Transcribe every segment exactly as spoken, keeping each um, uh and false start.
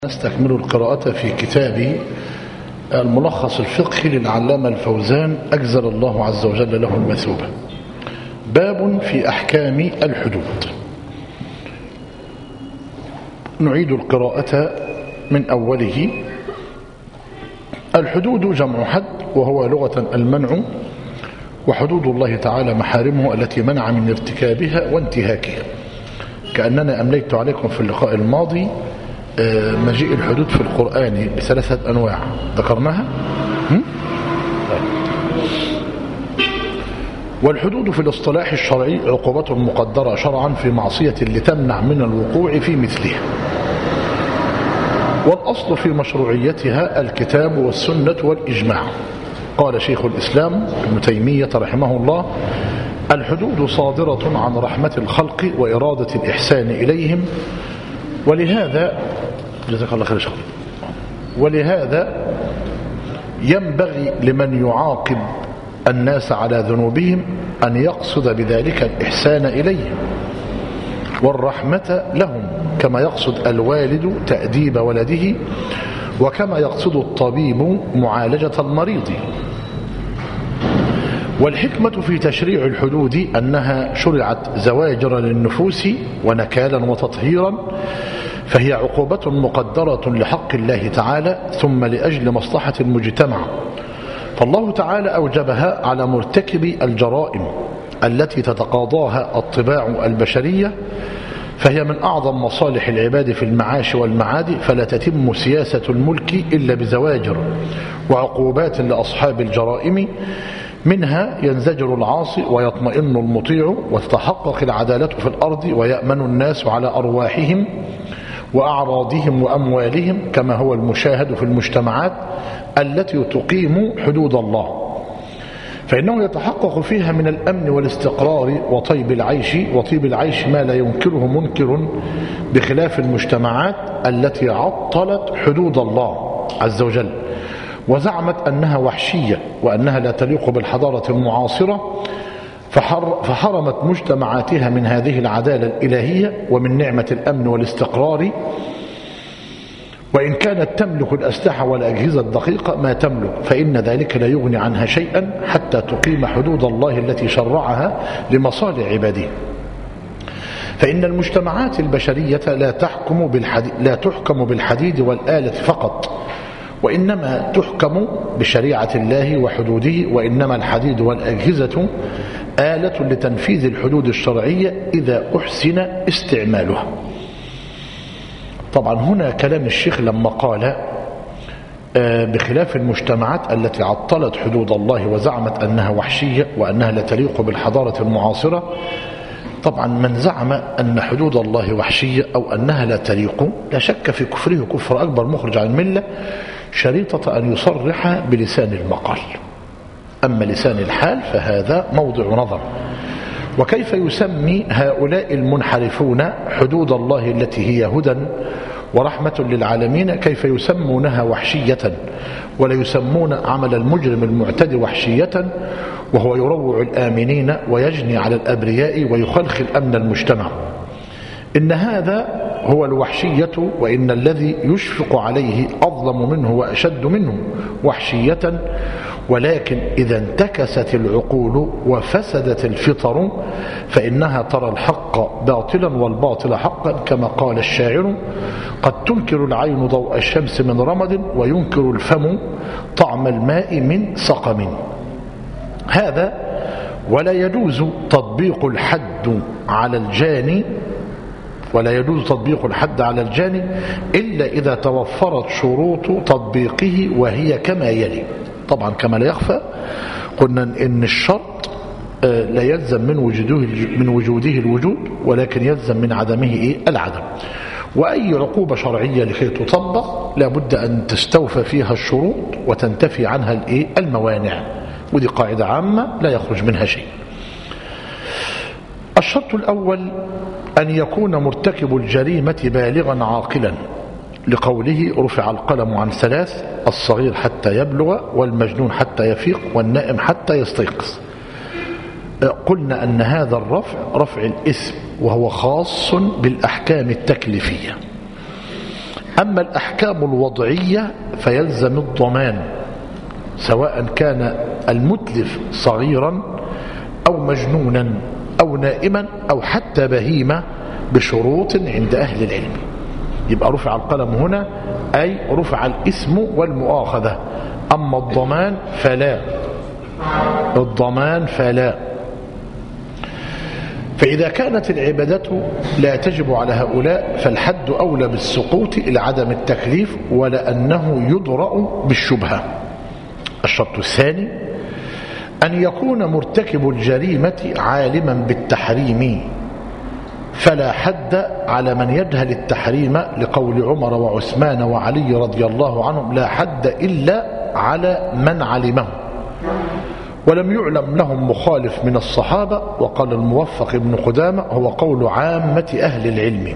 نستكمل القراءة في كتاب الملخص الفقهي للعلامة الفوزان أجزل الله عز وجل له المثوبة. باب في أحكام الحدود. نعيد القراءة من أوله. الحدود جمع حد، وهو لغة المنع، وحدود الله تعالى محارمه التي منع من ارتكابها وانتهاكها. كأننا أمليت عليكم في اللقاء الماضي مجيء الحدود في القرآن بثلاثة أنواع ذكرناها. والحدود في الاصطلاح الشرعي عقوبة مقدرة شرعا في معصية لتمنع من الوقوع في مثلها، والأصل في مشروعيتها الكتاب والسنة والإجماع. قال شيخ الإسلام ابن تيمية رحمه الله: الحدود صادرة عن رحمة الخلق وإرادة الإحسان إليهم، ولهذا جزاك الله خير شكرا ولهذا ينبغي لمن يعاقب الناس على ذنوبهم أن يقصد بذلك الإحسان إليهم والرحمة لهم، كما يقصد الوالد تأديب ولده، وكما يقصد الطبيب معالجة المريض. والحكمة في تشريع الحدود أنها شرعت زواجر للنفوس ونكالا وتطهيرا، فهي عقوبة مقدرة لحق الله تعالى ثم لأجل مصلحة المجتمع، فالله تعالى أوجبها على مرتكب الجرائم التي تتقاضاها الطباع البشرية، فهي من أعظم مصالح العباد في المعاش والمعاد، فلا تتم سياسة الملك إلا بزواجر وعقوبات لأصحاب الجرائم، منها ينزجر العاصي ويطمئن المطيع وتتحقق العدالة في الأرض ويأمن الناس على أرواحهم وأعراضهم وأموالهم، كما هو المشاهد في المجتمعات التي تقيم حدود الله، فإنه يتحقق فيها من الأمن والاستقرار وطيب العيش وطيب العيش ما لا ينكره منكر، بخلاف المجتمعات التي عطلت حدود الله عز وجل وزعمت أنها وحشية وأنها لا تليق بالحضارة المعاصرة، فحرمت مجتمعاتها من هذه العدالة الإلهية ومن نعمة الأمن والاستقرار. وإن كانت تملك الأسلحة والأجهزة الدقيقة ما تملك، فإن ذلك لا يغني عنها شيئا حتى تقيم حدود الله التي شرعها لمصالح عباده. فإن المجتمعات البشرية لا تحكم بالحديد, لا تحكم بالحديد والآلة فقط، وإنما تحكم بشريعة الله وحدوده، وإنما الحديد والأجهزة آلة لتنفيذ الحدود الشرعية إذا أحسن استعمالها. طبعا هنا كلام الشيخ لما قال بخلاف المجتمعات التي عطلت حدود الله وزعمت أنها وحشية وأنها لا تليق بالحضارة المعاصرة، طبعا من زعم أن حدود الله وحشية أو أنها لا تليق لا شك في كفره كفر أكبر مخرج عن الملة، شريطة أن يصرح بلسان المقال. أما لسان الحال فهذا موضع نظر. وكيف يسمي هؤلاء المنحرفون حدود الله التي هي هدى ورحمة للعالمين، كيف يسمونها وحشية ولا يسمون عمل المجرم المعتدي وحشية، وهو يروع الآمنين ويجني على الأبرياء ويخلخل أمن المجتمع؟ إن هذا هو الوحشية، وإن الذي يشفق عليه أظلم منه وأشد منه وحشية. ولكن إذا انتكست العقول وفسدت الفطر فإنها ترى الحق باطلا والباطل حقا، كما قال الشاعر: قد تنكر العين ضوء الشمس من رمد، وينكر الفم طعم الماء من سقم. هذا ولا يجوز تطبيق الحد على الجاني ولا يجوز تطبيق الحد على الجاني إلا إذا توفرت شروط تطبيقه، وهي كما يلي. طبعا كما لا يخفى قلنا إن الشرط لا يلزم من وجوده من وجوده الوجود، ولكن يلزم من عدمه إيه؟ العدم. وأي عقوبة شرعية لكي تطبق لابد أن تستوفى فيها الشروط وتنتفي عنها الإيه؟ الموانع، ودي قاعدة عامة لا يخرج منها شيء. الشرط الأول أن يكون مرتكب الجريمة بالغا عاقلا، لقوله: رفع القلم عن ثلاث: الصغير حتى يبلغ، والمجنون حتى يفيق، والنائم حتى يستيقظ. قلنا أن هذا الرفع رفع الإثم، وهو خاص بالأحكام التكليفية. أما الأحكام الوضعية فيلزم الضمان، سواء كان المتلف صغيرا أو مجنونا أو نائما أو حتى بهيمة بشروط عند أهل العلم. يبقى رفع القلم هنا أي رفع الاسم والمؤاخذة. أما الضمان فلا، الضمان فلا. فإذا كانت العبادة لا تجب على هؤلاء فالحد أولى بالسقوط لعدم التكليف ولأنه يدرأ بالشبهة. الشرط الثاني أن يكون مرتكب الجريمة عالما بالتحريم، فلا حد على من يجهل التحريم، لقول عمر وعثمان وعلي رضي الله عنهم: لا حد إلا على من علمه. ولم يعلم لهم مخالف من الصحابة. وقال الموفق ابن قدامة: هو قول عامة أهل العلم.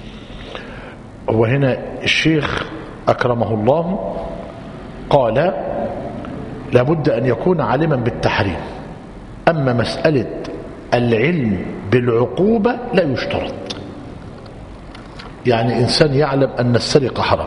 وهنا الشيخ أكرمه الله قال: لابد أن يكون عالما بالتحريم. أما مسألة العلم بالعقوبة لا يشترط. يعني إنسان يعلم أن السرقة حرام،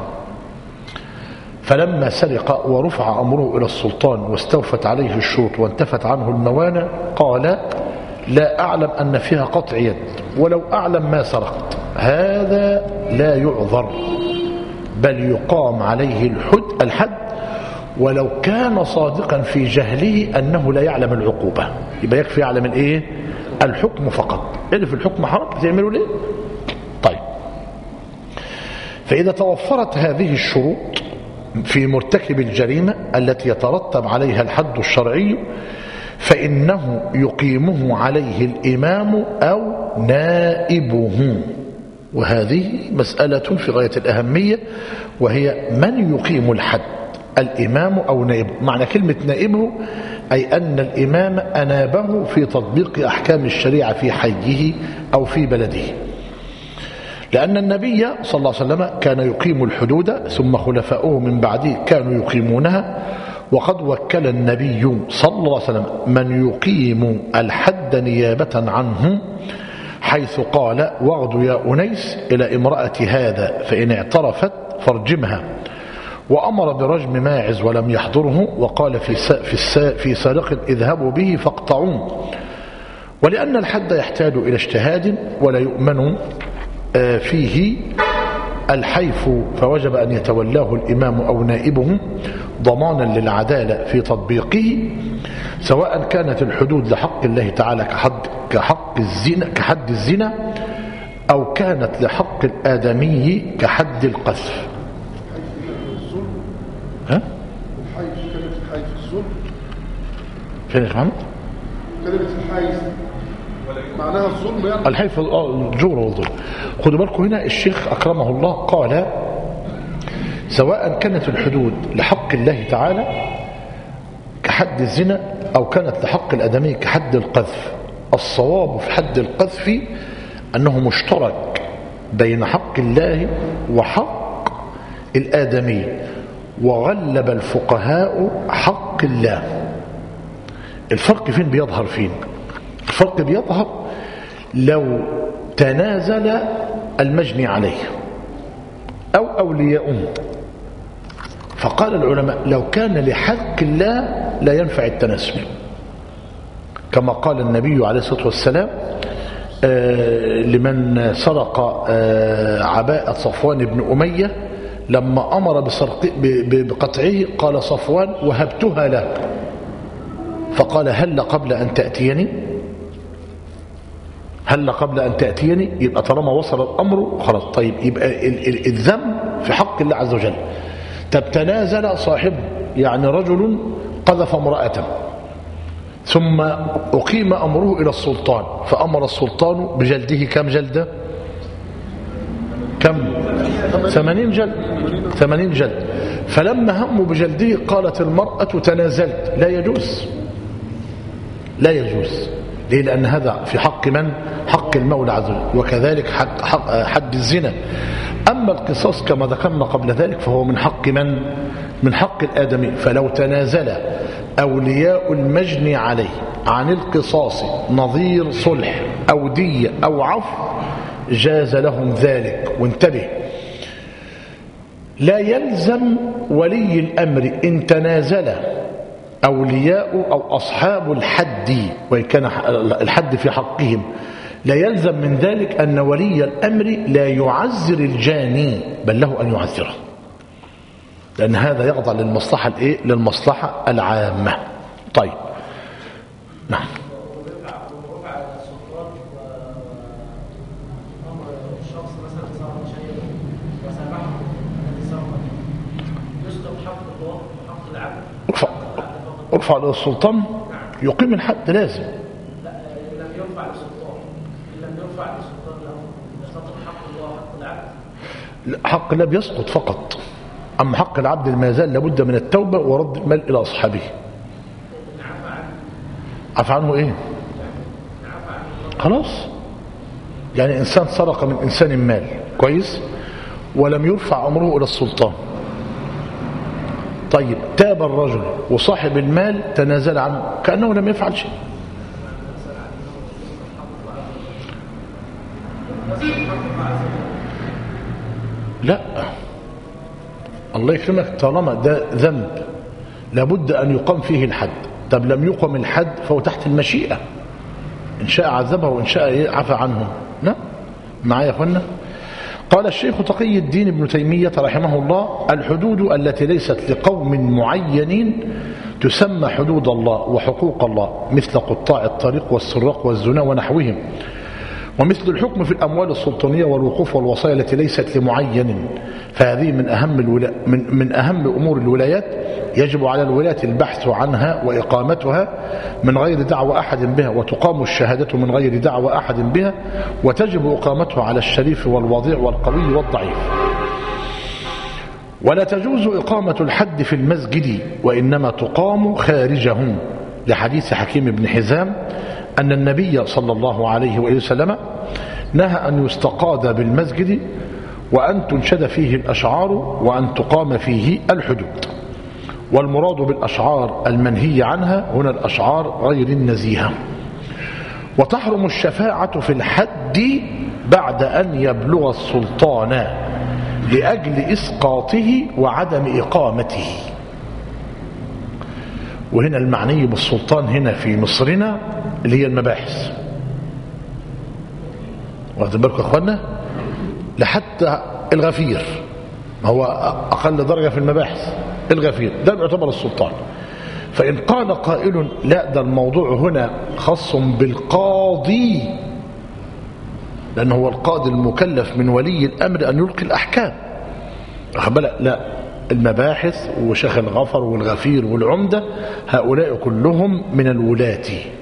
فلما سرق ورفع أمره إلى السلطان واستوفت عليه الشروط وانتفت عنه الموانع قال: لا أعلم أن فيها قطع يد، ولو أعلم ما سرقت. هذا لا يعذر، بل يقام عليه الحد, الحد ولو كان صادقا في جهله أنه لا يعلم العقوبة. يبقى يكفي يعلم الإيه؟ الحكم فقط. اللي في الحكم حرام تعملوا ليه؟ طيب، فإذا توفرت هذه الشروط في مرتكب الجريمة التي يترتب عليها الحد الشرعي فإنه يقيمه عليه الإمام أو نائبه. وهذه مسألة في غاية الأهمية، وهي من يقيم الحد، الإمام أو نائبه. معنى كلمة نائبه أي أن الإمام أنابه في تطبيق أحكام الشريعة في حيه أو في بلده، لأن النبي صلى الله عليه وسلم كان يقيم الحدود ثم خلفاؤه من بعده كانوا يقيمونها. وقد وكل النبي صلى الله عليه وسلم من يقيم الحد نيابة عنه، حيث قال: واغد يا أنيس إلى امرأة هذا فإن اعترفت فارجمها. وأمر برجم ماعز ولم يحضره، وقال في في في سارق: اذهبوا به فاقطعوه. ولأن الحد يحتاج إلى اجتهاد ولا يؤمن فيه الحيف، فوجب أن يتولاه الإمام أو نائبه ضمانا للعدالة في تطبيقه، سواء كانت الحدود لحق الله تعالى كحد كحق الزنا كحد الزنا أو كانت لحق الآدمي كحد القذف. ها؟ الحيف كلمة الحيف الظلم. فين يا محمد؟ كلمة الحيف معناها الظلم يعني. الحيف الجور والظلم. خدوا بالكم هنا الشيخ أكرمه الله قال: سواء كانت الحدود لحق الله تعالى كحد الزنا أو كانت لحق الآدمي كحد القذف. الصواب في حد القذف أنه مشترك بين حق الله وحق الآدمي، وغلب الفقهاء حق الله. الفرق فين بيظهر؟ فين الفرق بيظهر؟ لو تنازل المجني عليه أو أولياؤه. فقال العلماء: لو كان لحق الله لا ينفع التنازل، كما قال النبي عليه الصلاة والسلام آه لمن سرق آه عباءة صفوان بن أمية لما أمر بقطعه، قال صفوان: وهبتها له. فقال: هل قبل أن تأتيني؟ هل قبل أن تأتيني؟ يبقى طالما وصل الأمر خلاص. طيب، يبقى الذنب في حق الله عز وجل. طب تنازل صاحبه، يعني رجل قذف امرأة ثم أقيم أمره إلى السلطان، فأمر السلطان بجلده. كم جلدة؟ كم؟ ثمانين جلد. ثمانين جلد. فلما هموا بجلده قالت المرأة: تنازلت. لا يجوز، لا يجوز. ليه؟ لأن هذا في حق من؟ حق المولى عز وجل. وكذلك حق حق حد الزنا. أما القصاص كما ذكرنا قبل ذلك فهو من حق من؟ من حق الآدمي. فلو تنازل أولياء المجني عليه عن القصاص نظير صلح أو دية أو عفو جاز لهم ذلك. وانتبه، لا يلزم ولي الأمر إن تنازل أولياء أو أصحاب الحد، وإن كان الحد في حقهم، لا يلزم من ذلك أن ولي الأمر لا يعزر الجاني، بل له أن يعزره، لأن هذا يخضع للمصلحة الإيه؟ للمصلحة العامة. طيب نعم. ارفع للسلطان يقيم الحد لازم. لا إن لم يرفع للسلطان، إن لم يرفع للسلطان له يسقط حق الله حق العبد. حق الله بيسقط فقط، أما حق العبد ما زال لابد من التوبة ورد المال إلى أصحابه. عفى عنه إيه؟ خلاص، يعني إنسان سرق من إنسان مال كويس ولم يرفع أمره إلى السلطان، طيب تاب الرجل وصاحب المال تنازل عنه كأنه لم يفعل شيء. لا الله يكرمك، طالما ده ذنب لابد أن يقام فيه الحد. طب لم يقم الحد فهو تحت المشيئة، إن شاء عذبه وإن شاء عفى عنه. لا معايا يا أخوانا. قال الشيخ تقي الدين ابن تيمية رحمه الله: الحدود التي ليست لقوم معينين تسمى حدود الله وحقوق الله، مثل قطاع الطريق والسراق والزنا ونحوهم، ومثل الحكم في الأموال السلطانية والوقوف والوصايا التي ليست لمعين، فهذه من أهم, الولا... من... من أهم أمور الولايات، يجب على الولاة البحث عنها وإقامتها من غير دعوى أحد بها، وتقام الشهادة من غير دعوى أحد بها، وتجب إقامتها على الشريف والوضيع والقوي والضعيف. ولا تجوز إقامة الحد في المسجد، وإنما تقام خارجه، لحديث حكيم بن حزام أن النبي صلى الله عليه وآله وسلم نهى أن يستقاد بالمسجد، وأن تنشد فيه الأشعار، وأن تقام فيه الحدود. والمراد بالأشعار المنهي عنها هنا الأشعار غير النزيهة. وتحرم الشفاعة في الحد بعد أن يبلغ السلطان لأجل إسقاطه وعدم إقامته. وهنا المعني بالسلطان هنا في مصرنا اللي هي المباحث، واخدين بالكم يا اخوانا، لحتى الغفير هو اقل درجه في المباحث، الغفير ده بيعتبر السلطان. فان قال قائل لا ده الموضوع هنا خاص بالقاضي، لانه هو القاضي المكلف من ولي الامر ان يلقي الاحكام، واخد بالك؟ لا، المباحث وشيخ الغفر والغفير والعمده هؤلاء كلهم من الولاة.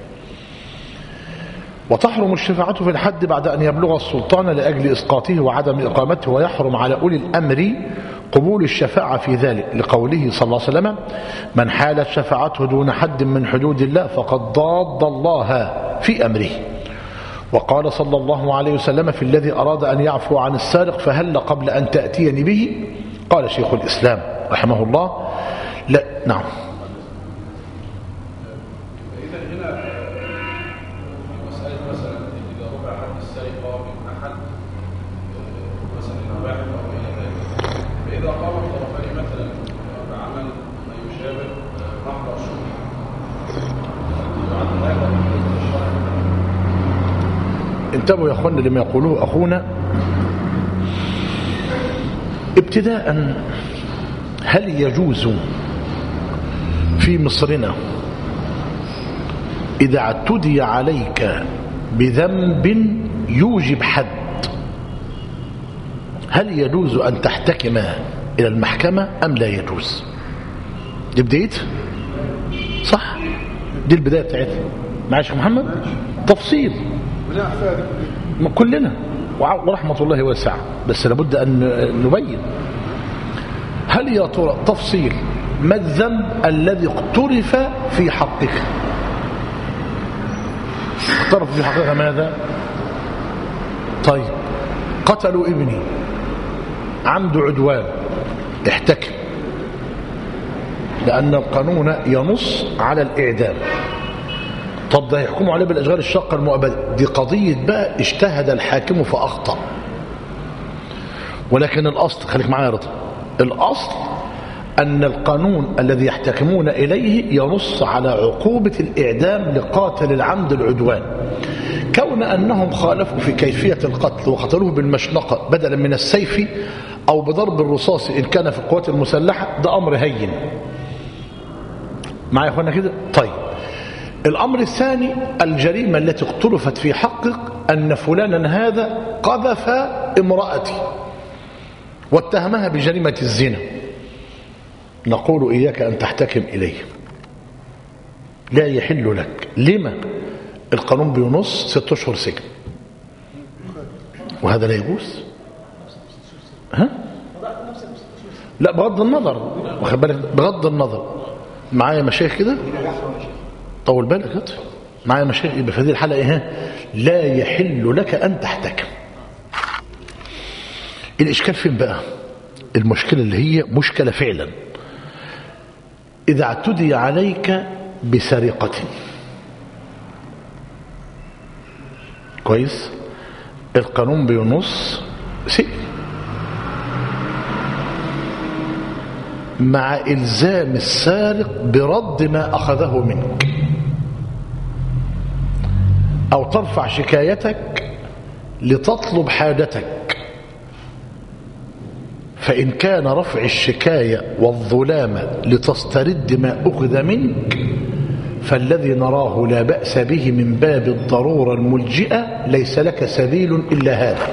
وتحرم الشفاعة في الحد بعد أن يبلغ السلطان لأجل إسقاطه وعدم إقامته، ويحرم على أولي الأمر قبول الشفاعة في ذلك، لقوله صلى الله عليه وسلم: من حالت شفاعته دون حد من حدود الله فقد ضاد الله في أمره. وقال صلى الله عليه وسلم في الذي أراد أن يعفو عن السارق: فهل قبل أن تأتيني به؟ قال شيخ الإسلام رحمه الله: لا. نعم. انتبهوا يا اخوانا لما يقولوه اخونا. ابتداء، هل يجوز في مصرنا اذا اعتدي عليك بذنب يوجب حد، هل يجوز ان تحتكم الى المحكمة ام لا يجوز؟ دي بدايتها صح، دي البداية بتاعتها. معاش محمد تفصيل كلنا ورحمة الله واسعة، بس لابد أن نبين. هل يا ترى تفصيل ما الذنب الذي اقترف في حقك؟ اقترف في حقك ماذا؟ طيب قتلوا ابني عمد عدوان، احتكم، لأن القانون ينص على الإعدام. طب ده يحكموا عليه بالأشغال الشاقة المؤبدة، دي قضية بقى اجتهد الحاكم فأخطأ، ولكن الأصل، خليك معايا يا رضا، الأصل أن القانون الذي يحتكمون إليه ينص على عقوبة الإعدام لقاتل العمد العدوان. كون أنهم خالفوا في كيفية القتل وقتلوه بالمشنقة بدلا من السيف أو بضرب الرصاص إن كان في القوات المسلحة، ده أمر هين معايا يا أخوانا كده. طيب الأمر الثاني، الجريمة التي اختلفت في حقك أن فلانا هذا قذف امرأتي واتهمها بجريمة الزنا، نقول إياك أن تحتكم إليه، لا يحل لك. لما؟ القانون بينص ست أشهر سجن، وهذا لا يجوز. ها؟ لا بغض النظر، واخد بالك، بغض النظر. معايا مشايخ كده؟ طول بالك كده. معايا مشايخ. يبقى في هذه الحالة ايه؟ لا يحل لك أن تحتكم. الإشكال فين بقى؟ المشكلة اللي هي مشكلة فعلا، إذا اعتدي عليك بسرقة، كويس، القانون بينص سجن مع إلزام السارق برد ما أخذه منك، أو ترفع شكايتك لتطلب حاجتك. فإن كان رفع الشكاية والظلام لتسترد ما أخذ منك فالذي نراه لا بأس به من باب الضرورة الملجئة، ليس لك سبيل إلا هذا.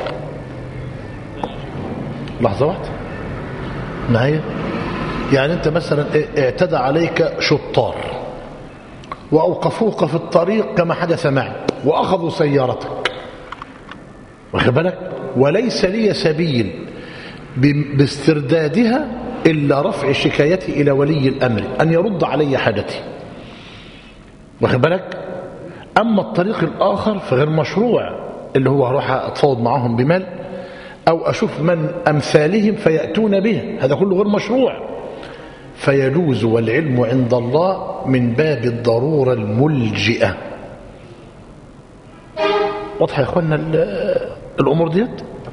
لحظة واحدة معايا. يعني أنت مثلا اعتدى عليك شطار وأوقفوك في الطريق كما حدث معي وأخذوا سيارتك، واخد بالك، وليس لي سبيل باستردادها إلا رفع شكايتي إلى ولي الأمر أن يرد علي حاجتي، واخد بالك. أما الطريق الآخر فغير مشروع، اللي هو هروح أتفاوض معهم بمال أو أشوف من أمثالهم فيأتون به، هذا كله غير مشروع. فيجوز والعلم عند الله من باب الضرورة الملجئة. واضح يا إخواننا الأمور ديت؟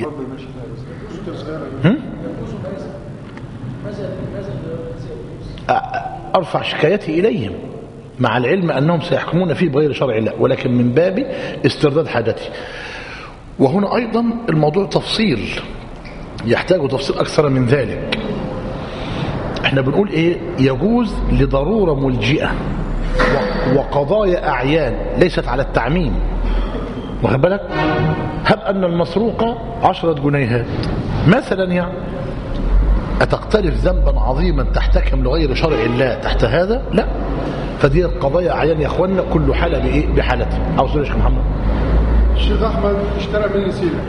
أرفع شكايتي إليهم مع العلم أنهم سيحكمون فيه بغير شرع الله، ولكن من باب استرداد حاجتي. وهنا أيضا الموضوع تفصيل يحتاج تفصيل أكثر من ذلك. احنا بنقول ايه؟ يجوز لضرورة ملجئة وقضايا أعيان ليست على التعميم، واخد بالك. هب أن المسروقة عشرة جنيهات مثلا، يعني أتقترف ذنبا عظيما تحتكم لغير شرع الله تحت هذا؟ لا. فدي قضايا أعيان يا أخوانا، كل حالة بإيه؟ بحالتها. عاوز تقول يا شيخ محمد؟ الشيخ أحمد اشترى مني سلع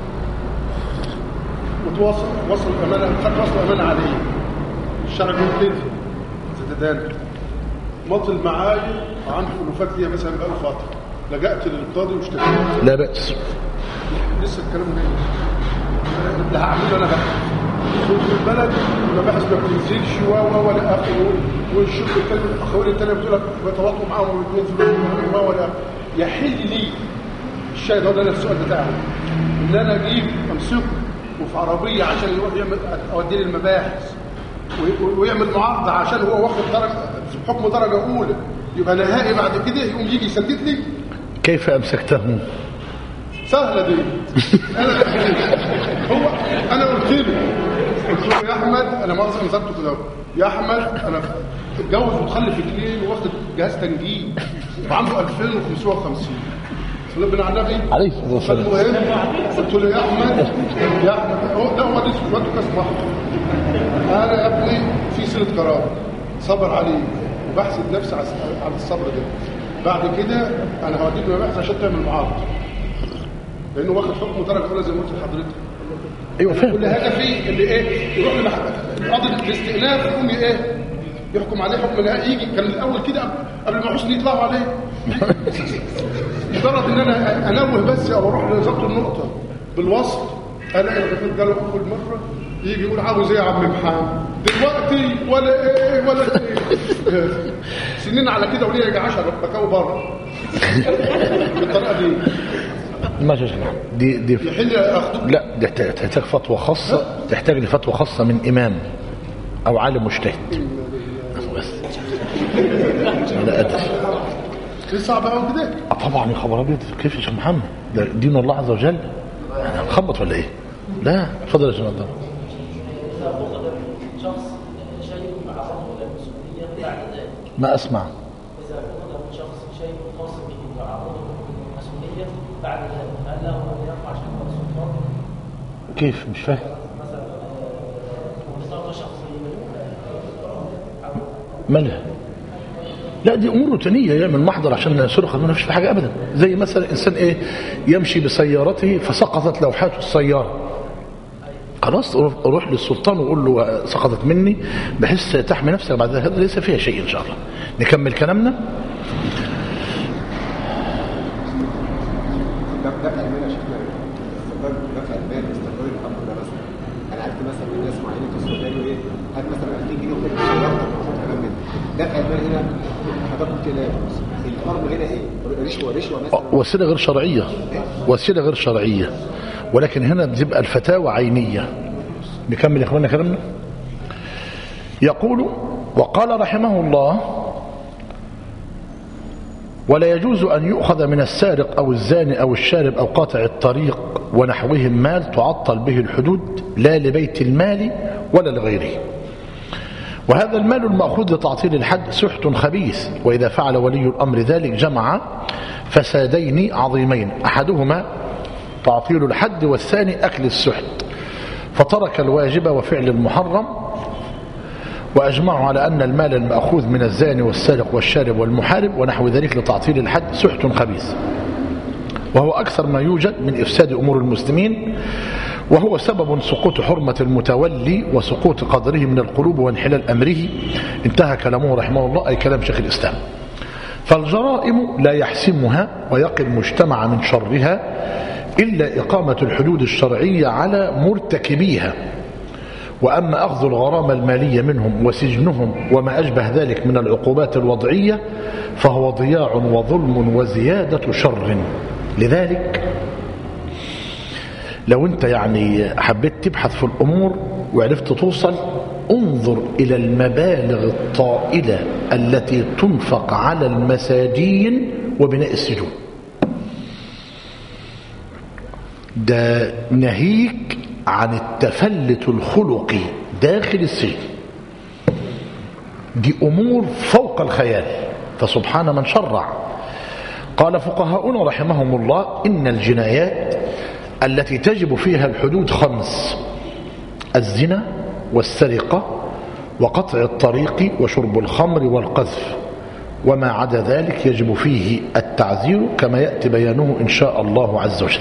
وتوصل وصل أمانة، خد وصل أمانة عليه، الشرع يقول كده تتدان مطل معايا وعنده ألوفات ليا مثلا بقاله فترة، لجأت للقاضي واشتكيت. لا بأس. لسه الكلام ده اللي هعمله أنا بقى في البلد المباحث ما بتنزلش و و ولا اخره، والشيخ الكلمه الاخوين الثانيه بتقول لك بتواطوا معاهم وبيدوا فلوس و ولا يحل لي الشاي ده. انا السؤال بتاعه ان انا اجيب امسكه وفي عربيه عشان يروح يعمل اوديه للمباحث ويعمل معارضه عشان هو واخد درجه حكم درجه اولى، يبقى نهائي بعد كده يقوم يجي يسدد لي. كيف امسكته؟ سهله دي. انا هو انا قلت له قلت له يا احمد، انا ما اصلا مسكته كده، يا احمد انا اتجوز وتخلف اثنين واخد جهاز تنجيم وعنده ألفين وخمسمائة وخمسين صلى الله على النبي عليه الصلاه والسلام. فالمهم قلت له يا احمد يا احمد هو ده هو دي صفته كسمح، انا يا ابني في سنه قرار صبر عليه وبحسد نفسي على الصبر ده، بعد كده انا هوديك مباحث عشان تعمل معارضه لانه واخد حكم درجه اولى زي ما قلت لحضرتك. ايوه فاهم. كل هدفي اللي ايه؟ يروح لقاضي الاستئناف يقوم ايه؟ يحكم عليه حكم نهائي. يجي كان الاول كده قبل ما حسن يطلعوا عليه مجرد ان انا انوه بس او اروح لظبط النقطه بالوصف، الاقي الغفير جاله اول مره يجي يقول عاوز ايه يا عم محمد دلوقتي ولا ايه ولا ايه سنين على كده وليه يجي عشرة بكاو بره بالطريقه دي. ما شاء الله. دي دي يحل اخده. لا دي تحتاج فتوى خاصة، تحتاج لفتوى خاصة من إمام أو عالم مجتهد. بس لا أدري. دي صعبة أوي كده. طبعا يا خبر أبيض، كيف يا شيخ محمد؟ ده دين الله عز وجل. أنا هنخبط ولا إيه؟ لا اتفضل يا شيخ محمد. ما أسمع. إذا فقد من شخص شيء خاص به وعرضه المسؤولية بعد ذلك هل له أن يرفع شكوى السلطان؟ كيف؟ مش فاهم. مثلا بطاقة شخصية مالها؟ لا دي أمور روتينية، يعمل محضر عشان سرقة ما فيش في حاجة أبدا. زي مثلا إنسان إيه يمشي بسيارته فسقطت لوحات السيارة، خلاص روح للسلطان وقول له سقطت مني بحيث تحمي نفسك بعد ذلك. هذا ليس فيها شيء إن شاء الله. نكمل كلامنا. دفع المال يا شيخنا، دفع المال استقرار الامر ده مثلا انا عرفت مثلا من ناس معينه اتصلوا قالوا ايه هات مثلا ألفين جنيه وخد سيارتك كلام من دفع المال هنا حضرتك قلت لا الامر هنا ايه رشوه رشوه مثلا وسيله غير شرعيه، وسيله غير شرعيه، ولكن هنا بتبقى الفتاوى عينيه. نكمل يا اخوانا كلامنا. يقول وقال رحمه الله ولا يجوز أن يؤخذ من السارق أو الزاني أو الشارب أو قاطع الطريق ونحوهم مال تعطل به الحدود لا لبيت المال ولا لغيره. وهذا المال المأخوذ لتعطيل الحد سحت خبيث، وإذا فعل ولي الأمر ذلك جمع فسادين عظيمين، أحدهما تعطيل الحد والثاني أكل السحت، فترك الواجب وفعل المحرم. وأجمعوا على أن المال المأخوذ من الزاني والسارق والشارب والمحارب ونحو ذلك لتعطيل الحد سحت خبيث، وهو أكثر ما يوجد من إفساد أمور المسلمين، وهو سبب سقوط حرمة المتولي وسقوط قدره من القلوب وانحلال أمره. انتهى كلامه رحمه الله، أي كلام شيخ الإسلام. فالجرائم لا يحسمها ويقي المجتمع من شرها إلا إقامة الحدود الشرعية على مرتكبيها. وأما أخذ الغرامة المالية منهم وسجنهم وما أشبه ذلك من العقوبات الوضعية فهو ضياع وظلم وزيادة شر. لذلك لو أنت يعني حبيت تبحث في الأمور وعرفت توصل، انظر إلى المبالغ الطائلة التي تنفق على المساجين وبناء السجون. ده ناهيك عن التفلت الخلقي داخل السجن، دي أمور فوق الخيال، فسبحان من شرع. قال فقهاؤنا رحمهم الله إن الجنايات التي تجب فيها الحدود خمس: الزنا والسرقة وقطع الطريق وشرب الخمر والقذف، وما عدا ذلك يجب فيه التعزير كما يأتي بيانه إن شاء الله عز وجل.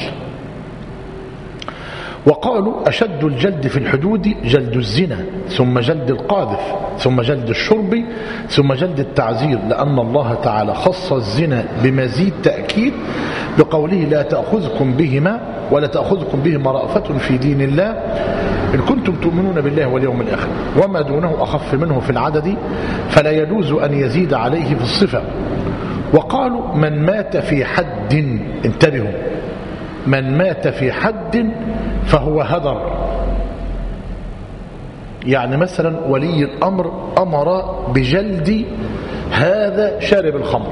وقالوا أشد الجلد في الحدود جلد الزنا، ثم جلد القاذف، ثم جلد الشرب، ثم جلد التعزير، لأن الله تعالى خص الزنا بمزيد تأكيد بقوله لا تأخذكم بهما ولا تأخذكم بهما رأفة في دين الله إن كنتم تؤمنون بالله واليوم الآخر، وما دونه أخف منه في العدد فلا يجوز أن يزيد عليه في الصفة. وقالوا من مات في حد، انتبهوا، من مات في حد فهو هدر. يعني مثلا ولي الأمر أمر بجلد هذا شارب الخمر،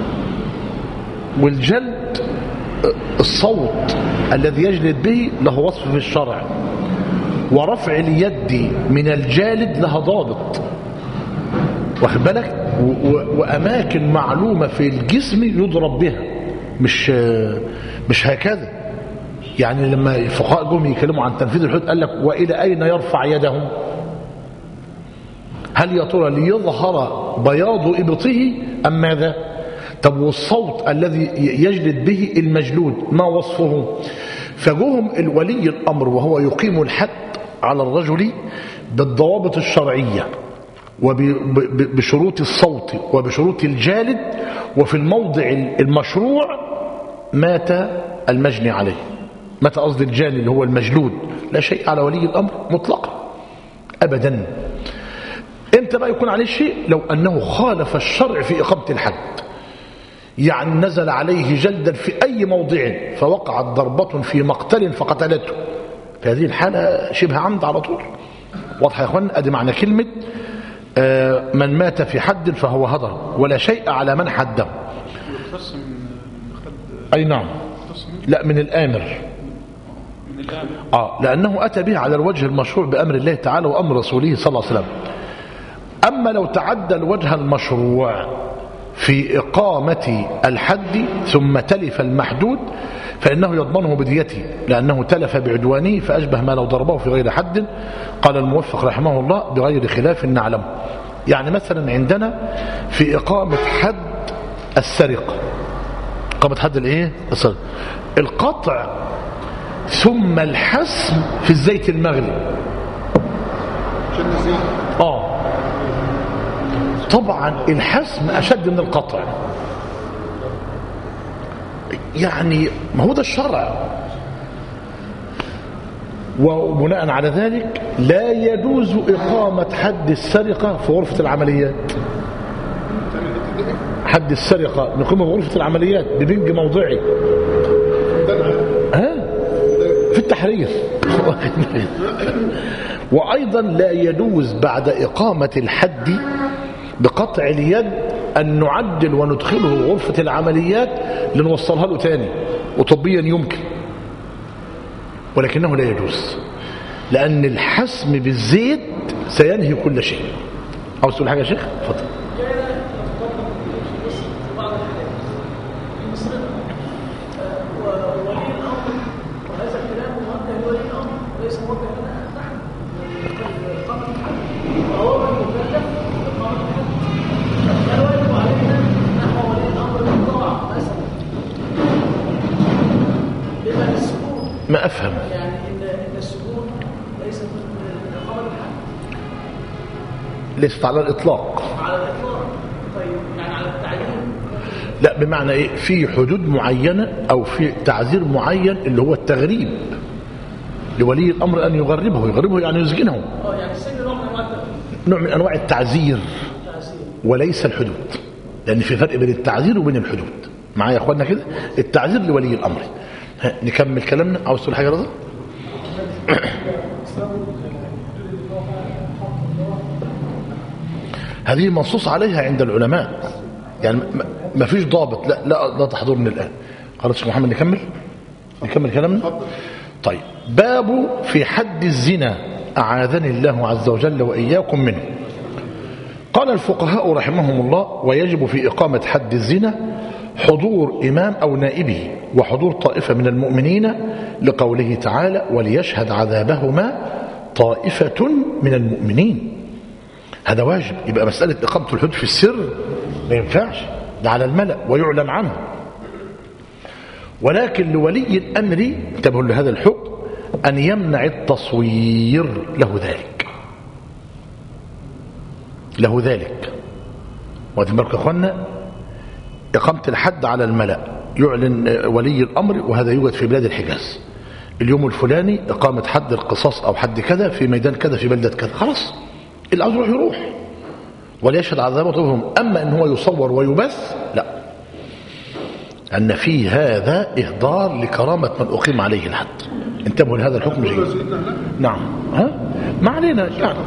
والجلد الصوت الذي يجلد به له وصف في الشرع، ورفع اليد من الجالد لها ضابط، واخد بالك، وأماكن معلومة في الجسم يضرب بها، مش مش هكذا. يعني لما الفقهاء جم يكلموا عن تنفيذ الحدود قال لك وإلى أين يرفع يده؟ هل يا ترى ليظهر بياض إبطه أم ماذا؟ طب والصوت الذي يجلد به المجلود ما وصفه؟ فجوهم الولي الأمر وهو يقيم الحد على الرجل بالضوابط الشرعية وبشروط الصوت وبشروط الجالد، وفي الموضع المشروع مات المجني عليه، متى قصد الجاني اللي هو المجلود، لا شيء على ولي الأمر مطلقا أبدا. امتى بقى يكون عليه شيء؟ لو أنه خالف الشرع في إقامة الحد. يعني نزل عليه جلدا في أي موضع فوقعت ضربة في مقتل فقتلته، في هذه الحالة شبه عمد على طول. واضح يا اخوان؟ ادي معنى كلمة آه من مات في حد فهو هدر ولا شيء على من حده. اي نعم، لا من الآمر، آه لأنه أتى به على الوجه المشروع بأمر الله تعالى وأمر رسوله صلى الله عليه وسلم. أما لو تعدى الوجه المشروع في إقامة الحد ثم تلف المحدود فإنه يضمنه بديته، لأنه تلف بعدوانه فأشبه ما لو ضربه في غير حد. قال الموفق رحمه الله بغير خلاف نعلم. يعني مثلا عندنا في إقامة حد السرقة، إقامة حد الإيه؟ السرقة، القطع ثم الحسم في الزيت المغلي. آه طبعا الحسم أشد من القطع، يعني ما هو ده الشرع. وبناء على ذلك لا يجوز إقامة حد السرقة في غرفة العمليات. حد السرقة نقيمه في غرفة العمليات ببنج موضعي، ها في التحرير. وأيضا لا يجوز بعد إقامة الحد بقطع اليد أن نعدل وندخله غرفة العمليات لنوصلها له تاني، وطبيا يمكن ولكنه لا يجوز، لأن الحسم بالزيت سينهي كل شيء. عاوز تقول حاجة يا شيخ؟ اتفضل. ما أفهم يعني إن السجون ليس من إقامة الحد، ليست على الإطلاق. على الإطلاق. طيب يعني على التعيين؟ لا، بمعنى إيه؟ في حدود معينة أو في تعذير معين اللي هو التغريب لولي الأمر أن يغربه. يغربه يعني يسجنه. اه يعني السجن نوع من أنواع التغريب، نوع من أنواع التعذير وليس الحدود، لأن في فرق بين التعذير وبين الحدود. معايا يا أخوانا كده؟ التعذير لولي الأمر. نكمل كلامنا. عاوز تقول حاجة رضا؟ هذه منصوص عليها عند العلماء، يعني ما فيش ضابط. لا لا لا تحضرني الآن. خلاص محمد نكمل نكمل كلامنا. طيب، باب في حد الزنا أعاذني الله عز وجل وإياكم منه. قال الفقهاء رحمهم الله: ويجب في إقامة حد الزنا حضور إمام أو نائبه وحضور طائفة من المؤمنين، لقوله تعالى: وليشهد عذابهما طائفة من المؤمنين. هذا واجب. يبقى مسألة إقامة الحدود في السر ما ينفعش، ده على الملأ ويعلن عنه. ولكن لولي الأمر، انتبهوا لهذا الحكم، أن يمنع التصوير له ذلك له ذلك واخدين بالكم يا اخوانا؟ إقامة الحد على الملأ يعلن ولي الأمر، وهذا يوجد في بلاد الحجاز. اليوم الفلاني إقامة حد القصاص أو حد كذا في ميدان كذا في بلدة كذا، خلاص اللي عاوز يروح يروح وليشهد عذابهم. أما أن هو يصور ويبث لا، أن في هذا إهدار لكرامة من أقيم عليه الحد. انتبهوا لهذا الحكم جيد. نعم، ها ما علينا يعني.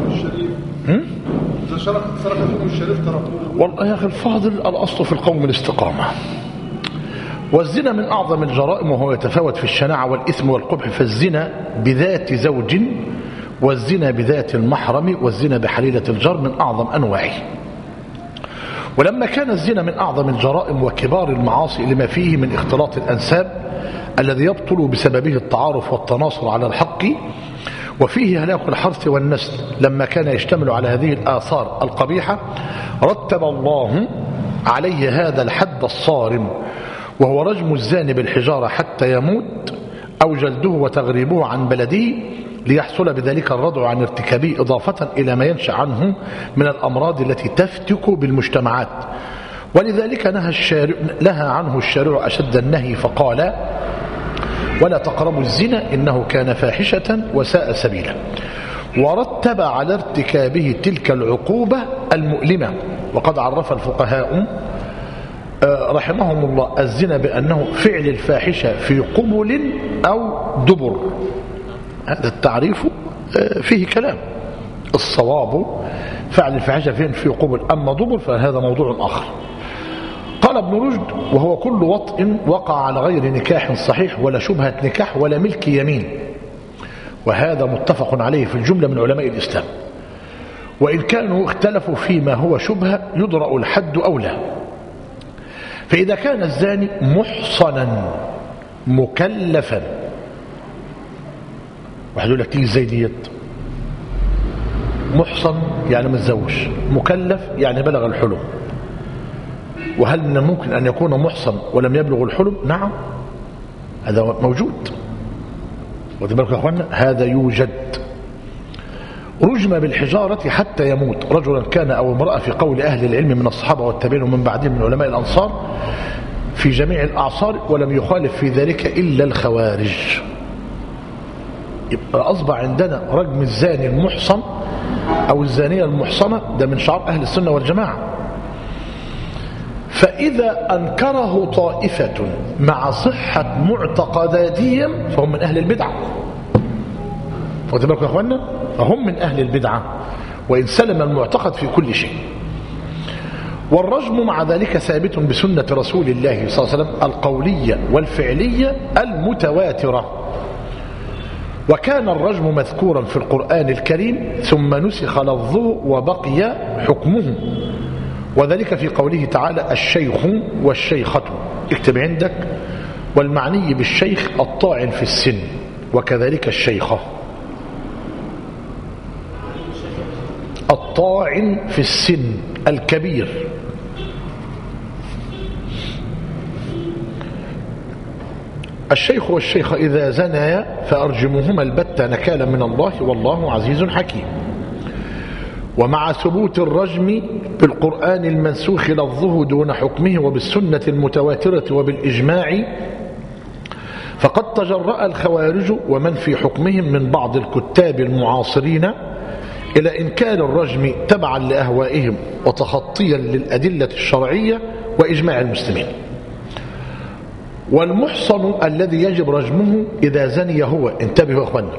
إذا سرق فيهم الشريف تركوه. والله يا أخي الفاضل، الأصل في القوم الاستقامة. والزنا من أعظم الجرائم، وهو يتفاوت في الشناعة والإثم والقبح. فالزنا بذات زوج، والزنا بذات المحرم، والزنا بحليلة الجار من أعظم أنواعه. ولما كان الزنا من أعظم الجرائم وكبار المعاصي لما فيه من اختلاط الأنساب الذي يبطل بسببه التعارف والتناصر على الحق، وفيه هلاك الحرث والنسل، لما كان يشتمل على هذه الآثار القبيحة، رتب الله عليه هذا الحد الصارم، وهو رجم الزاني بالحجارة حتى يموت، أو جلده وتغريبه عن بلده، ليحصل بذلك الردع عن ارتكابه، إضافة إلى ما ينشأ عنه من الأمراض التي تفتك بالمجتمعات. ولذلك نهى الشارع لها عنه الشارع أشد النهي، فقال: ولا تقربوا الزنا إنه كان فاحشة وساء سبيلا. ورتب على ارتكابه تلك العقوبة المؤلمة. وقد عرف الفقهاء رحمهم الله الزنا بأنه فعل الفاحشة في قبل أو دبر. هذا التعريف فيه كلام. الصواب فعل الفاحشة فين في قبل، أما دبر فهذا موضوع آخر. قال ابن رشد وهو كل وطء وقع على غير نكاح صحيح ولا شبهة نكاح ولا ملك يمين، وهذا متفق عليه في الجملة من علماء الإسلام، وإن كانوا اختلفوا فيما هو شبهة يدرأ الحد أو لا. فإذا كان الزاني محصنا مكلفا، واحد يقول لك تيجي ازاي ديت؟ محصن يعني متزوج، مكلف يعني بلغ الحلم. وهل من الممكن أن يكون محصن ولم يبلغ الحلم؟ نعم، هذا موجود. واخدين بالكم يا اخوانا؟ هذا يوجد. رجم بالحجارة حتى يموت رجلا كان أو امرأة في قول أهل العلم من الصحابة والتابعين ومن بعدهم من علماء الأنصار في جميع الأعصار، ولم يخالف في ذلك إلا الخوارج. يبقى أصبح عندنا رجم الزاني المحصن أو الزانية المحصنة ده من شعار أهل السنة والجماعة. فإذا أنكره طائفة مع صحة معتقداتهم فهم من أهل البدعة. واخدين بالكم يا اخوانا؟ فهم من أهل البدعة وإن سلم المعتقد في كل شيء. والرجم مع ذلك ثابت بسنة رسول الله صلى الله عليه وسلم القولية والفعلية المتواترة. وكان الرجم مذكورا في القرآن الكريم ثم نسخ لفظه وبقي حكمه، وذلك في قوله تعالى الشيخ والشيخة. اكتب عندك والمعني بالشيخ الطاعن في السن، وكذلك الشيخة الطاعن في السن الكبير. الشيخ والشيخة إذا زنيا فأرجموهما البتة نكالا من الله والله عزيز حكيم. ومع ثبوت الرجم بالقرآن المنسوخ لفظه دون حكمه وبالسنة المتواترة وبالإجماع، فقد تجرأ الخوارج ومن في حكمهم من بعض الكتاب المعاصرين إلى إنكار الرجم تبعا لأهوائهم وتخطيا للأدلة الشرعية وإجماع المسلمين. والمحصن الذي يجب رجمه إذا زني هو، انتبهوا يا أخوانا،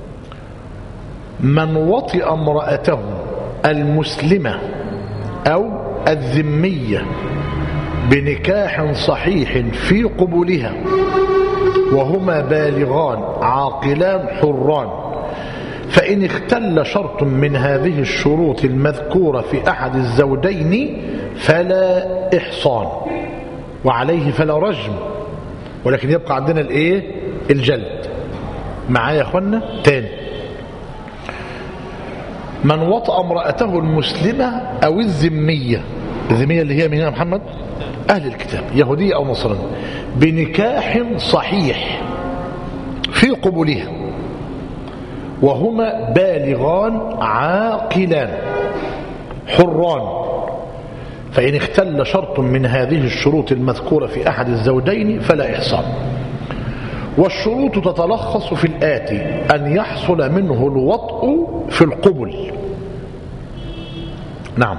من وطئ امرأته المسلمة أو الذمية بنكاح صحيح في قبولها وهما بالغان عاقلان حران، فإن اختل شرط من هذه الشروط المذكورة في أحد الزوجين فلا إحصان وعليه فلا رجم، ولكن يبقى عندنا الايه؟ الجلد. معايا يا اخوانا؟ تاني، من وطأ امرأته المسلمة او الذمية، الذمية اللي هي من هنا محمد اهل الكتاب يهودية او نصرانية، بنكاح صحيح في قبولها وهما بالغان عاقلان حران، فإن اختل شرط من هذه الشروط المذكورة في أحد الزوجين فلا إحصان. والشروط تتلخص في الآتي: أن يحصل منه الوطء في القبل. نعم.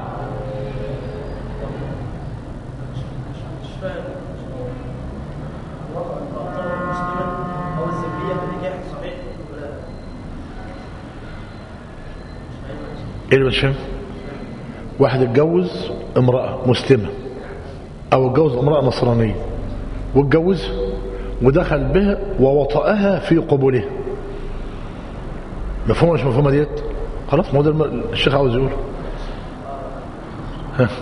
ايه اللي مش فاهم؟ واحد اتجوز امرأة مسلمة او اتجوز امرأة نصرانية واتجوزها ودخل بها ووطأها في قبولها، مفهومة مش مفهومة ديت؟ خلاص، ما هو ده الشيخ عاوز يقول. ها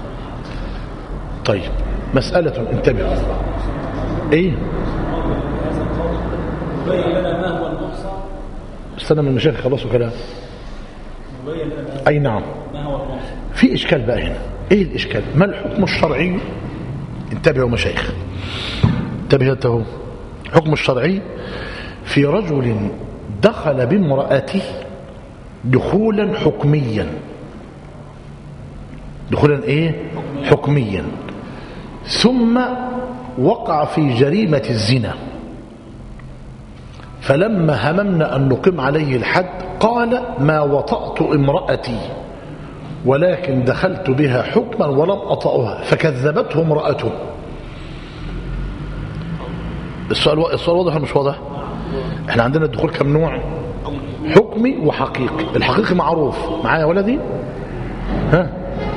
طيب، مسألة انتبهوا. ايه استنى من المشايخ خلصوا كلام. اي نعم، في اشكال بقى هنا. ايه الاشكال؟ ما الحكم الشرعي؟ انتبهوا مشايخ، انتبهوا انتبهوا. الحكم الشرعي في رجل دخل بامرأته دخولا حكميا، دخولا ايه؟ حكميا، ثم وقع في جريمة الزنا، فلما هممنا أن نقيم عليه الحد قال: ما وطأت امرأتي ولكن دخلت بها حكما ولم أطأها فكذبته امرأته. السؤال السؤال واضح ولا مش واضح؟ احنا عندنا الدخول كم نوع؟ حكمي وحقيقي. الحقيقي معروف معايا يا ولدي؟ ها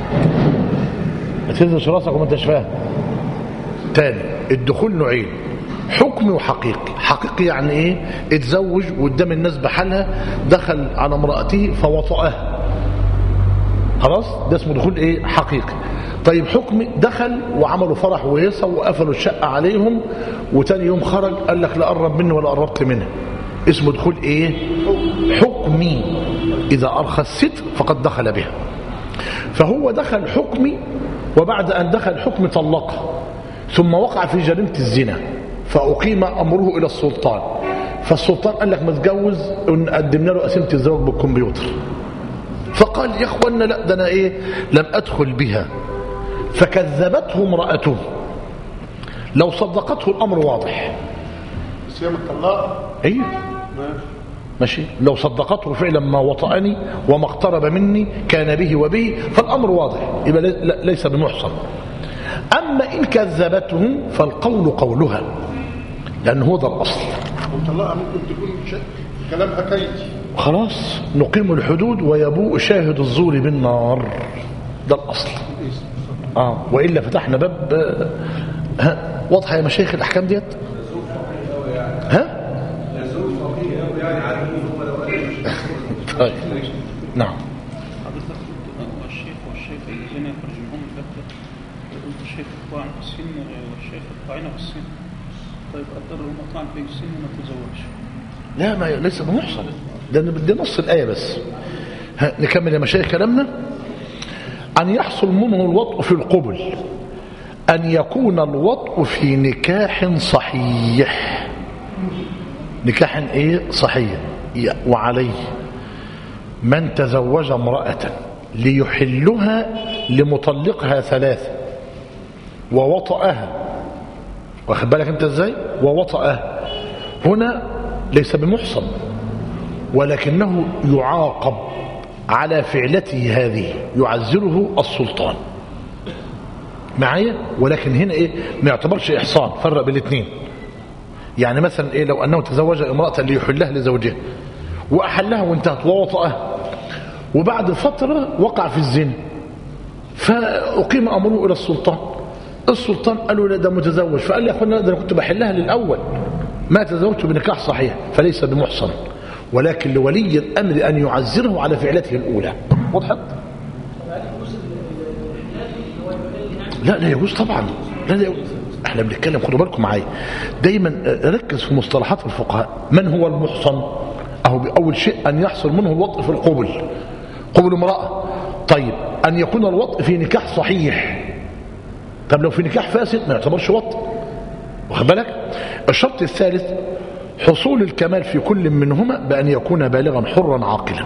تنزل راسك وما انتش فاهم. تاني الدخول نوعين، حكمي وحقيقي. حقيقي يعني ايه؟ اتزوج قدام الناس بحالها، دخل على امرأته فوطأها، خلاص ده اسمه دخول ايه؟ حقيقي. طيب حكمي، دخل وعملوا فرح وهيصه وقفلوا الشقه عليهم، وتاني يوم خرج قال لك لا قرب مني ولا قربت منها، اسمه دخول ايه؟ حكمي. اذا ارخى الستر فقد دخل بها. فهو دخل حكمي، وبعد ان دخل حكمي طلقها، ثم وقع في جريمه الزنا فاقيم امره الى السلطان، فالسلطان قال لك ما تجوز، قدمنا له قسيمه الزواج بالكمبيوتر، فقال يا اخوانا لا ده انا ايه لم ادخل بها، فكذبته امرأته. لو صدقته الامر واضح، بس هي مطلقه. ايوه ماشي. لو صدقته فعلا ما وطأني وما اقترب مني كان به وبه، فالامر واضح، يبقى ليس بمحصن. اما ان كذبته فالقول قولها، لان هو ده الاصل. مطلقه ممكن تكون كلامها كيدي، خلاص نقيم الحدود ويبوء شاهد الزور بالنار، ده الاصل. اه والا فتحنا باب. ها واضحه يا مشايخ الاحكام ديت؟ ها طيب نعم. حضرتك والشيخ والشيخ الذين يخرجونهم الفتوى، قلت الشيخ الطعن في السن والشيخ الطعن في السن. طيب قدر المطعن في السن ما تزوجش؟ لا ما ليس بمحصن، ده بدي نص الايه بس. ها نكمل يا مشايخ كلامنا. أن يحصل منه الوطء في القبل، أن يكون الوطء في نكاح صحيح. نكاح إيه؟ صحيح. وعليه من تزوج امرأة ليحلها لمطلقها ثلاثة ووطأها، واخد بالك أنت إزاي؟ ووطأها هنا ليس بمحصن، ولكنه يعاقب على فعلته هذه، يعزره السلطان معايا. ولكن هنا ايه؟ ما يعتبرش احصان، فرق بين الاثنين. يعني مثلا ايه؟ لو انه تزوج امرأة ليحلها لزوجها واحلها وانتهت ووطأها، وبعد فترة وقع في الزنا فاقيم امره الى السلطان، السلطان قالوا لا ده متزوج، فقال لي يا اخوانا ده انا كنت بحلها للاول، ما تزوجت بنكاح صحيح، فليس بمحصن، ولكن لولي الأمر أن يعزره على فعلته الأولى. وضحت؟ لا لا يجوز طبعا. لا لا يجوز. احنا بنتكلم، خدوا بالكم معايا دايما، ركز في مصطلحات الفقهاء. من هو المحصن؟ أهو بأول شيء أن يحصل منه الوطء في القبل، قبل امرأة. طيب أن يكون الوطء في نكاح صحيح. طب لو في نكاح فاسد ما يعتبرش وطء، واخد بالك؟ الشرط الثالث حصول الكمال في كل منهما بأن يكون بالغا حرا عاقلا.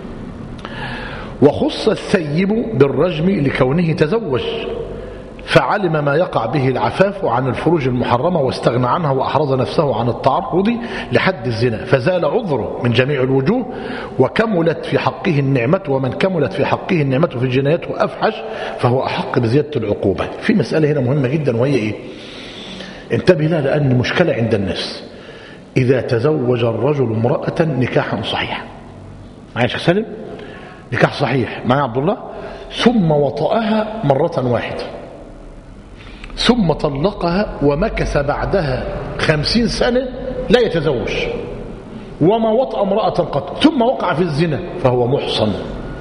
وخص الثيب بالرجم لكونه تزوج فعلم ما يقع به العفاف عن الفروج المحرمة واستغنى عنها وأحرز نفسه عن التعرض لحد الزنا، فزال عذره من جميع الوجوه، وكملت في حقه النعمة، ومن كملت في حقه النعمة في الجنايات وأفحش فهو أحق بزيادة العقوبة. في مسألة هنا مهمة جدا، وهي إيه؟ انتبه لها لأن مشكلة عند الناس. إذا تزوج الرجل امرأة نكاحا صحيحا، معايا شيخ سالم؟ نكاح صحيح معايا عبد الله، ثم وطأها مرة واحدة، ثم طلقها ومكث بعدها خمسين سنة لا يتزوج وما وطأ امرأة قط، ثم وقع في الزنا فهو محصن.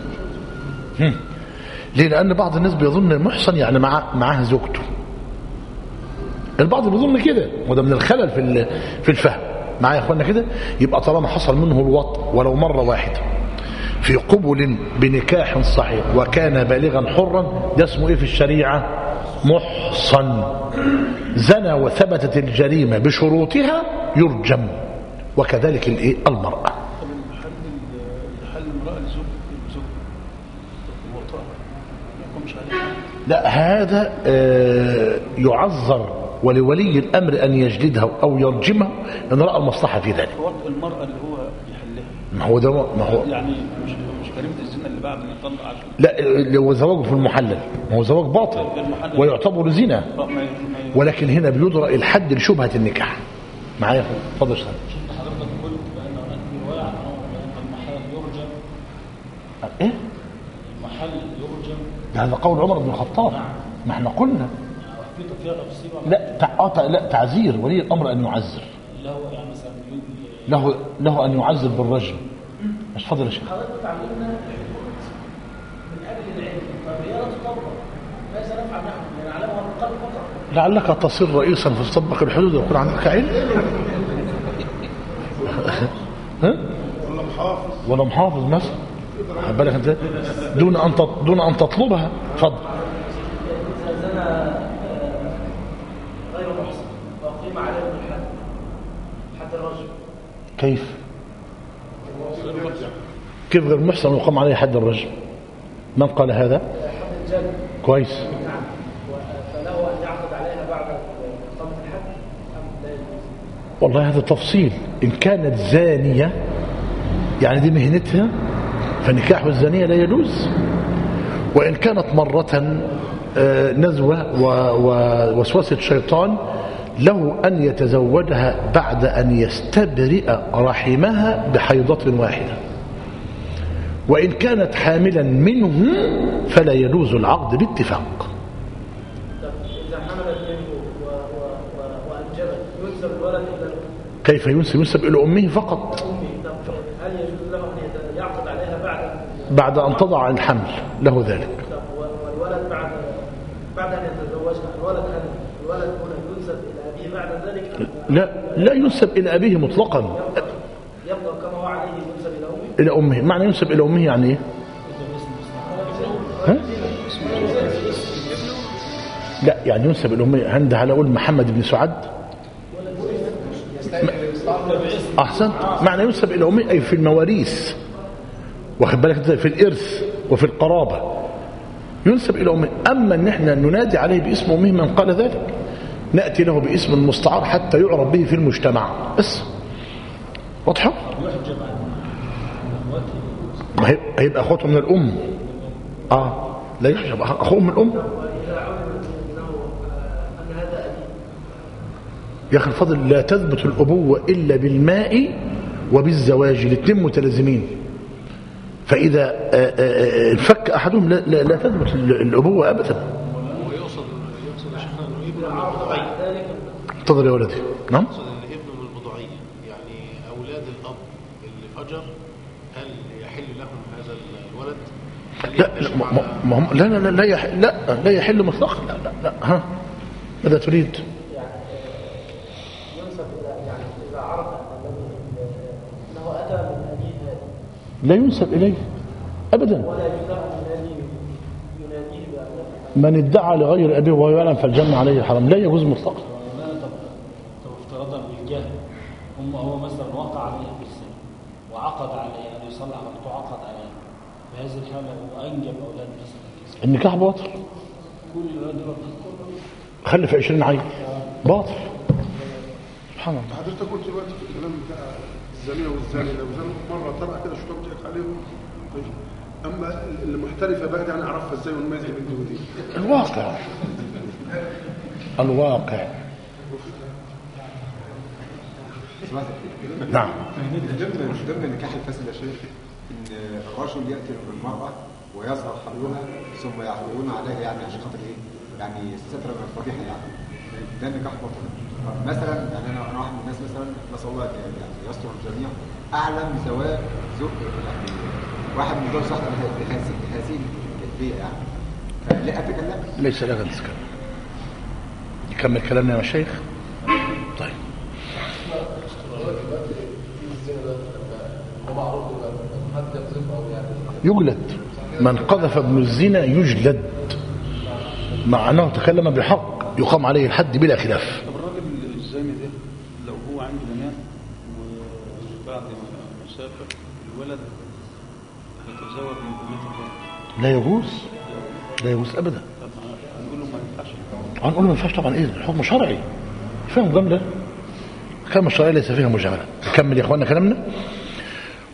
ليه؟ لأن بعض الناس بيظن المحصن يعني مع معاه زوجته، البعض بيظن كده، وده من الخلل في في الفهم. معايا يا اخوانا كده؟ يبقى طالما حصل منه الوطء ولو مرة واحدة في قبل بنكاح صحيح وكان بالغا حرا، ده اسمه ايه في الشريعة؟ محصن. زنى وثبتت الجريمة بشروطها يرجم، وكذلك الايه؟ المرأة. حل المرأة لزوج زوج وطأها ما يقومش عليها؟ لا، هذا آه يعذر ولولي الأمر أن يجلدها أو يرجمها إن رأى المصلحة في ذلك. وطء المرأة اللي هو يحلها، ما هو ده ما هو يعني مش مش جريمة الزنا اللي اللي بعد ما يطلق عشان لا اللي هو زواجه في المحلل، ما هو زواج باطل ويعتبر زنا، ولكن هنا بيدرأ الحد لشبهة النكاح. معايا اتفضل يا حضرتك قلت بأنه رواية عن عمر بأن المحل يرجم. ايه المحل يرجم. هذا قول عمر بن الخطاب. ما احنا قلنا في فيها تفصيل. لا تع... لا تعزير ولي الامر ان يعزر له يعني مثلا له له ان يعزر بالرجم. مش فضل يا شيخ. حضرتك تعلمنا الحدود من اجل العلم، طب هي لا تطبق، ماذا نفعل نحن؟ نعلمها بالقلب فقط. لعلك تصير رئيسا فتطبق الحدود ويكون عندك علم. ها؟ ولا محافظ ولا محافظ مثلا. خد بالك انت دون ان دون ان تطلبها. اتفضل. اذا زنى غير محسن واقيم عليه الحد، حد الرجل. كيف؟ كيف غير محسن ويقام عليه حد الرجم؟ من قال هذا؟ حد الجلد. كويس. نعم. فله ان يعقد عليها بعد اقامه الحد ام لا يجوز؟ والله هذا تفصيل. ان كانت زانيه يعني دي مهنتها فنكاح الزانيه لا يجوز، وان كانت مره نزوه ووسوسه شيطان له ان يتزوجها بعد ان يستبرئ رحمها بحيضه واحده، وإن كانت حاملا منه فلا يجوز العقد باتفاق. إذا حملت منه وأنجبت ينسب الولد إلى كيف ينسب؟ ينسب إلى أمه فقط. هل يجوز له أن يعقد عليها بعد بعد أن تضع الحمل له ذلك؟ والولد بعد بعد أن يتزوجها الولد هل الولد هنا ينسب إلى أبيه بعد ذلك؟ لا لا ينسب إلى أبيه مطلقا، يبقى كما هو عليه ينسب إلى أمه. إلى أمه. معنى ينسب إلى أمه يعني إيه؟ ها؟ لا يعني ينسب إلى أمه. عندها على أقول محمد بن سعد أحسن. معنى ينسب إلى أمه أي في المواريث، واخد بالك في الإرث وفي القرابة ينسب إلى أمه. أما أن احنا ننادي عليه باسم أمه من قال ذلك نأتي له باسم مستعار حتى يعرف به في المجتمع بس. واضحة؟ ما هيبقى أخوته من الأم. آه لا يحجب أخوه من الأم. يا أخي الفضل لا تثبت الأبوة إلا بالماء وبالزواج، الاثنين متلازمين. فإذا انفك أحدهم لا, لا, لا تثبت الأبوة أبدا. ويقصد يقصد شيخنا انه ابن من البضعية. تفضل يا ولدي. نعم. يقصد ان ابن من البضعية، يعني أولاد الأب اللي فجر هل يحل لهم هذا الولد؟ لا لا ما ما هم لا لا لا لا يحل لا لا يحل مطلقا. لا لا لا ها ماذا تريد؟ لا ينسب إليه أبدا. من ادعى لغير أبيه وهو يعلم فالجنة عليه حرام. لا يجوز مطلقا. طب افترضا بالجهل هم هو مثلا وقع عليه في السن وعقد عليه أن يصلح وقته عقد عليه، في هذه الحالة وأنجب أولاد مثلا النكاح باطل. كل الأولاد خلف عشرين عيل باطل. سبحان الله. حضرتك قلت دلوقتي في الكلام بتاع الزانية والزاني لو زانوا مرة طلع كده شطار بتاعك عليهم. أما المحترفة بقى دي أنا أعرفها إزاي ونميز بين دي ودي؟ الواقع الواقع. نعم. ضمن ضمن النكاح الفاسد يا شيخ ان الرجل ياتي بالمراه ويظهر حملها ثم يعقدون عليها يعني عشان خاطر ايه؟ يعني ستر من الفضيحه يعني. ده النكاح باطل. مثلا يعني انا انا واحد من الناس مثلا نسال الله يعني يستر الجميع اعلم زواج زوج يعني واحد من دول صاحب هذه هذه البيئه يعني. فلا اتكلم؟ ليس لك ان تتكلم. نكمل كلامنا يا مشايخ. طيب. يجلد. من قذف ابن الزنا يجلد، مع انه تكلم بحق يقام عليه الحد بلا خلاف. طب الراجل الزاني ده لو هو عنده بنات وبعد ما سافر الولد هيتزوج من بنات الراجل لا يجوز. لا يجوز ابدا. طب هنقول له ما ينفعش. هنقول له ما ينفعش طبعا. ايه الحكم شرعي فيها مجامله. الكلمه الشرعيه ليس فيها مجامله. نكمل يا اخواننا كلامنا.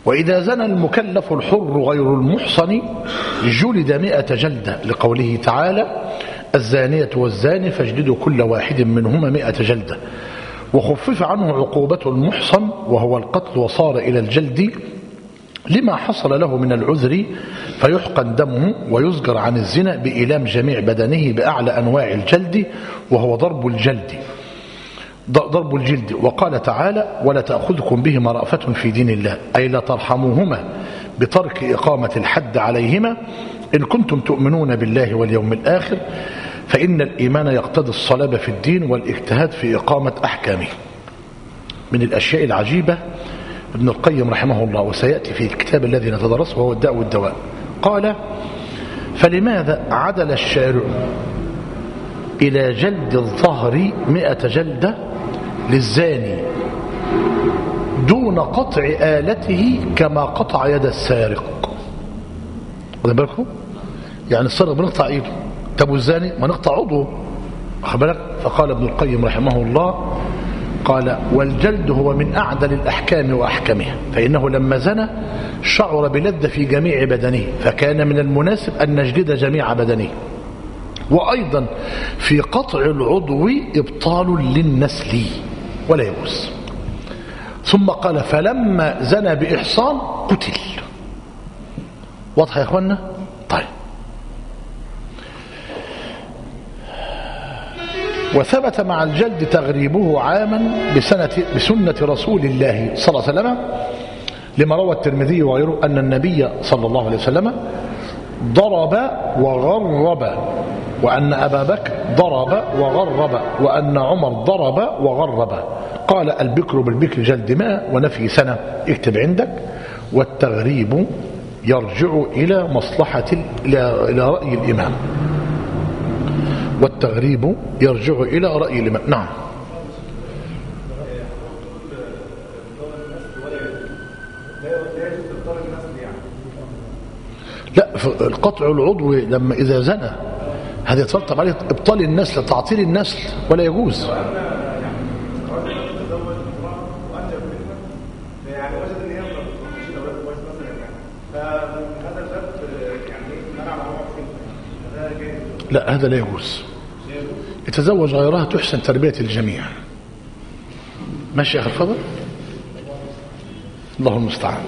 وإذا زنى المكلف الحر غير المحصن جلد مئة جلدة لقوله تعالى الزانية والزاني فاجلدوا كل واحد منهما مئة جلدة. وخفف عنه عقوبة المحصن وهو القتل وصار إلى الجلد لما حصل له من العذر فيحقن دمه ويزجر عن الزنا بإيلام جميع بدنه بأعلى أنواع الجلد وهو ضرب الجلد ضرب الجلد. وقال تعالى ولا تأخذكم بهما رأفة في دين الله أي لا ترحموهما بترك إقامة الحد عليهما إن كنتم تؤمنون بالله واليوم الآخر فإن الإيمان يقتضي الصلابة في الدين والاجتهاد في إقامة أحكامه. من الأشياء العجيبة ابن القيم رحمه الله وسيأتي في الكتاب الذي نتدرسه وهو الداء والدواء قال فلماذا عدل الشارع إلى جلد الظهر مئة جلدة للزاني دون قطع آلته كما قطع يد السارق؟ واخد بالكم؟ يعني السارق بنقطع ايده، طب والزاني ما نقطع عضوه. واخد بالك؟ فقال ابن القيم رحمه الله قال والجلد هو من أعدل الأحكام وأحكمها فإنه لما زنى شعر بلذة في جميع بدنه فكان من المناسب أن نجلد جميع بدنه. وأيضا في قطع العضو إبطال للنسل ولا يجوز. ثم قال فلما زنى بإحصان قتل. واضح يا إخوانا؟ طيب. وثبت مع الجلد تغريبه عاما بسنة بسنة رسول الله صلى الله عليه وسلم لما روى الترمذي وغيره أن النبي صلى الله عليه وسلم ضرب وغرب وأن أبا بكر ضرب وغرب وأن عمر ضرب وغرب. قال البكر بالبكر جلد ماء ونفي سنة. اكتب عندك. والتغريب يرجع إلى مصلحة إلى رأي الإمام. والتغريب يرجع إلى رأي الإمام. نعم. لا القطع العضو لما إذا زنى هذا يترتب عليه إبطال النسل تعطيل النسل ولا يجوز. لا هذا لا يجوز. يتزوج غيرها تحسن تربية الجميع. ماشي يا أخي الفضل؟ الله المستعان.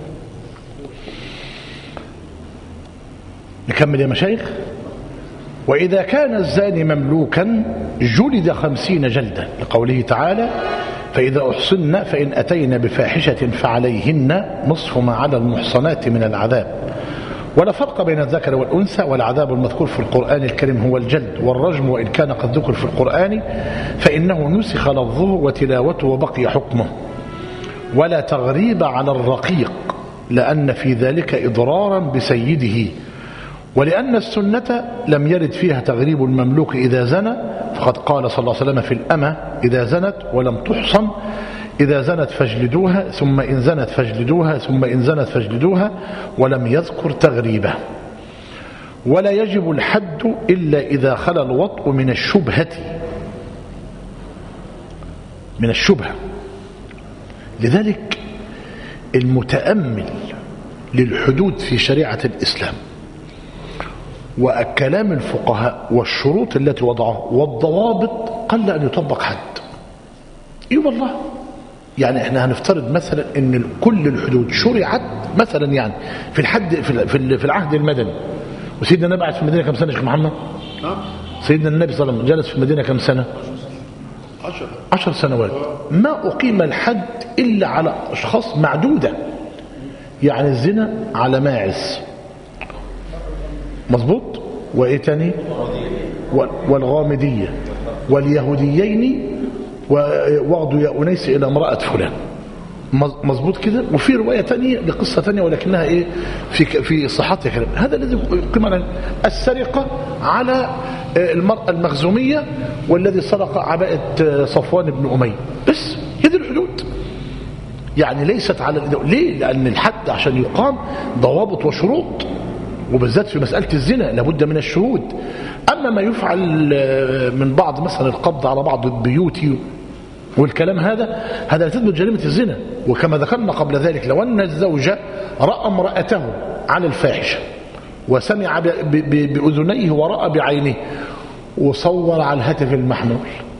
نكمل يا مشايخ. وإذا كان الزاني مملوكا جلد خمسين جلدة لقوله تعالى فإذا أحصن فإن أتينا بفاحشة فعليهن نصف ما على المحصنات من العذاب. ولا فرق بين الذكر والأنثى والعذاب المذكور في القرآن الكريم هو الجلد والرجم وإن كان قد ذكر في القرآن فإنه نسخ لفظه وتلاوته وبقي حكمه. ولا تغريب على الرقيق لأن في ذلك إضرارا بسيده ولأن السنة لم يرد فيها تغريب المملوك إذا زنى فقد قال صلى الله عليه وسلم في الأمة إذا زنت ولم تحصن إذا زنت فاجلدوها ثم إن زنت فاجلدوها ثم إن زنت فاجلدوها ولم يذكر تغريبه. ولا يجب الحد إلا إذا خلا الوطء من الشبهة من الشبهة. لذلك المتأمل للحدود في شريعة الإسلام وكلام الفقهاء والشروط التي وضعها والضوابط قل أن يطبق حد. اي والله يعني احنا هنفترض مثلا ان كل الحدود شرعت مثلا يعني في الحد في في العهد المدني وسيدنا النبي قعد في المدينه كم سنه يا شيخ محمد؟ سيدنا النبي صلى الله عليه وسلم جلس في المدينه كم سنه؟ عشر عشر سنوات. ما أقيم الحد إلا على أشخاص معدودة. يعني الزنا على ماعز مظبوط وإيه تاني والغامدية واليهوديين ووغدوا يا أنيس إلى امرأة فلان مظبوط كده. وفي رواية تانية لقصة تانية ولكنها إيه في في صحتها كلام. هذا الذي يقيم على السرقة على المرأة المخزومية والذي سرق عباءة صفوان بن أمية بس. هذه الحدود يعني ليست على ليه؟ لأن الحد عشان يقام ضوابط وشروط وبالذات في مسألة الزنا لابد من الشهود. أما ما يفعل من بعض مثلا القبض على بعض البيوت والكلام هذا هذا لا تثبت جريمة الزنا. وكما ذكرنا قبل ذلك لو أن الزوج رأى امرأته على الفاحشة وسمع بأذنيه ورأى بعينيه وصور على الهاتف المحمول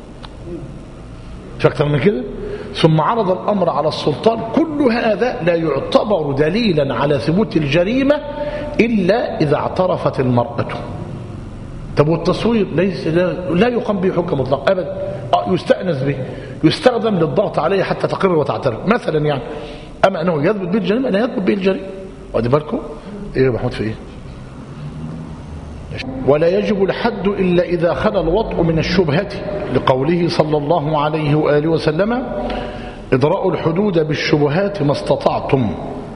فأكثر من كده ثم عرض الأمر على السلطان، كل هذا لا يعتبر دليلا على ثبوت الجريمة إلا إذا اعترفت المرأة. طب والتصوير ليس لا يقام به حكم مطلق أبدا، يستأنس به، يستخدم للضغط عليه حتى تقر وتعترف مثلا يعني. أما أنه يثبت به الجريمة لا يثبت به الجريمة. وادي بالكم إيه يا محمود في إيه؟ ولا يجب الحد إلا إذا خلا الوطء من الشبهة لقوله صلى الله عليه وآله وسلم إدراء الحدود بالشبهات ما استطعتم،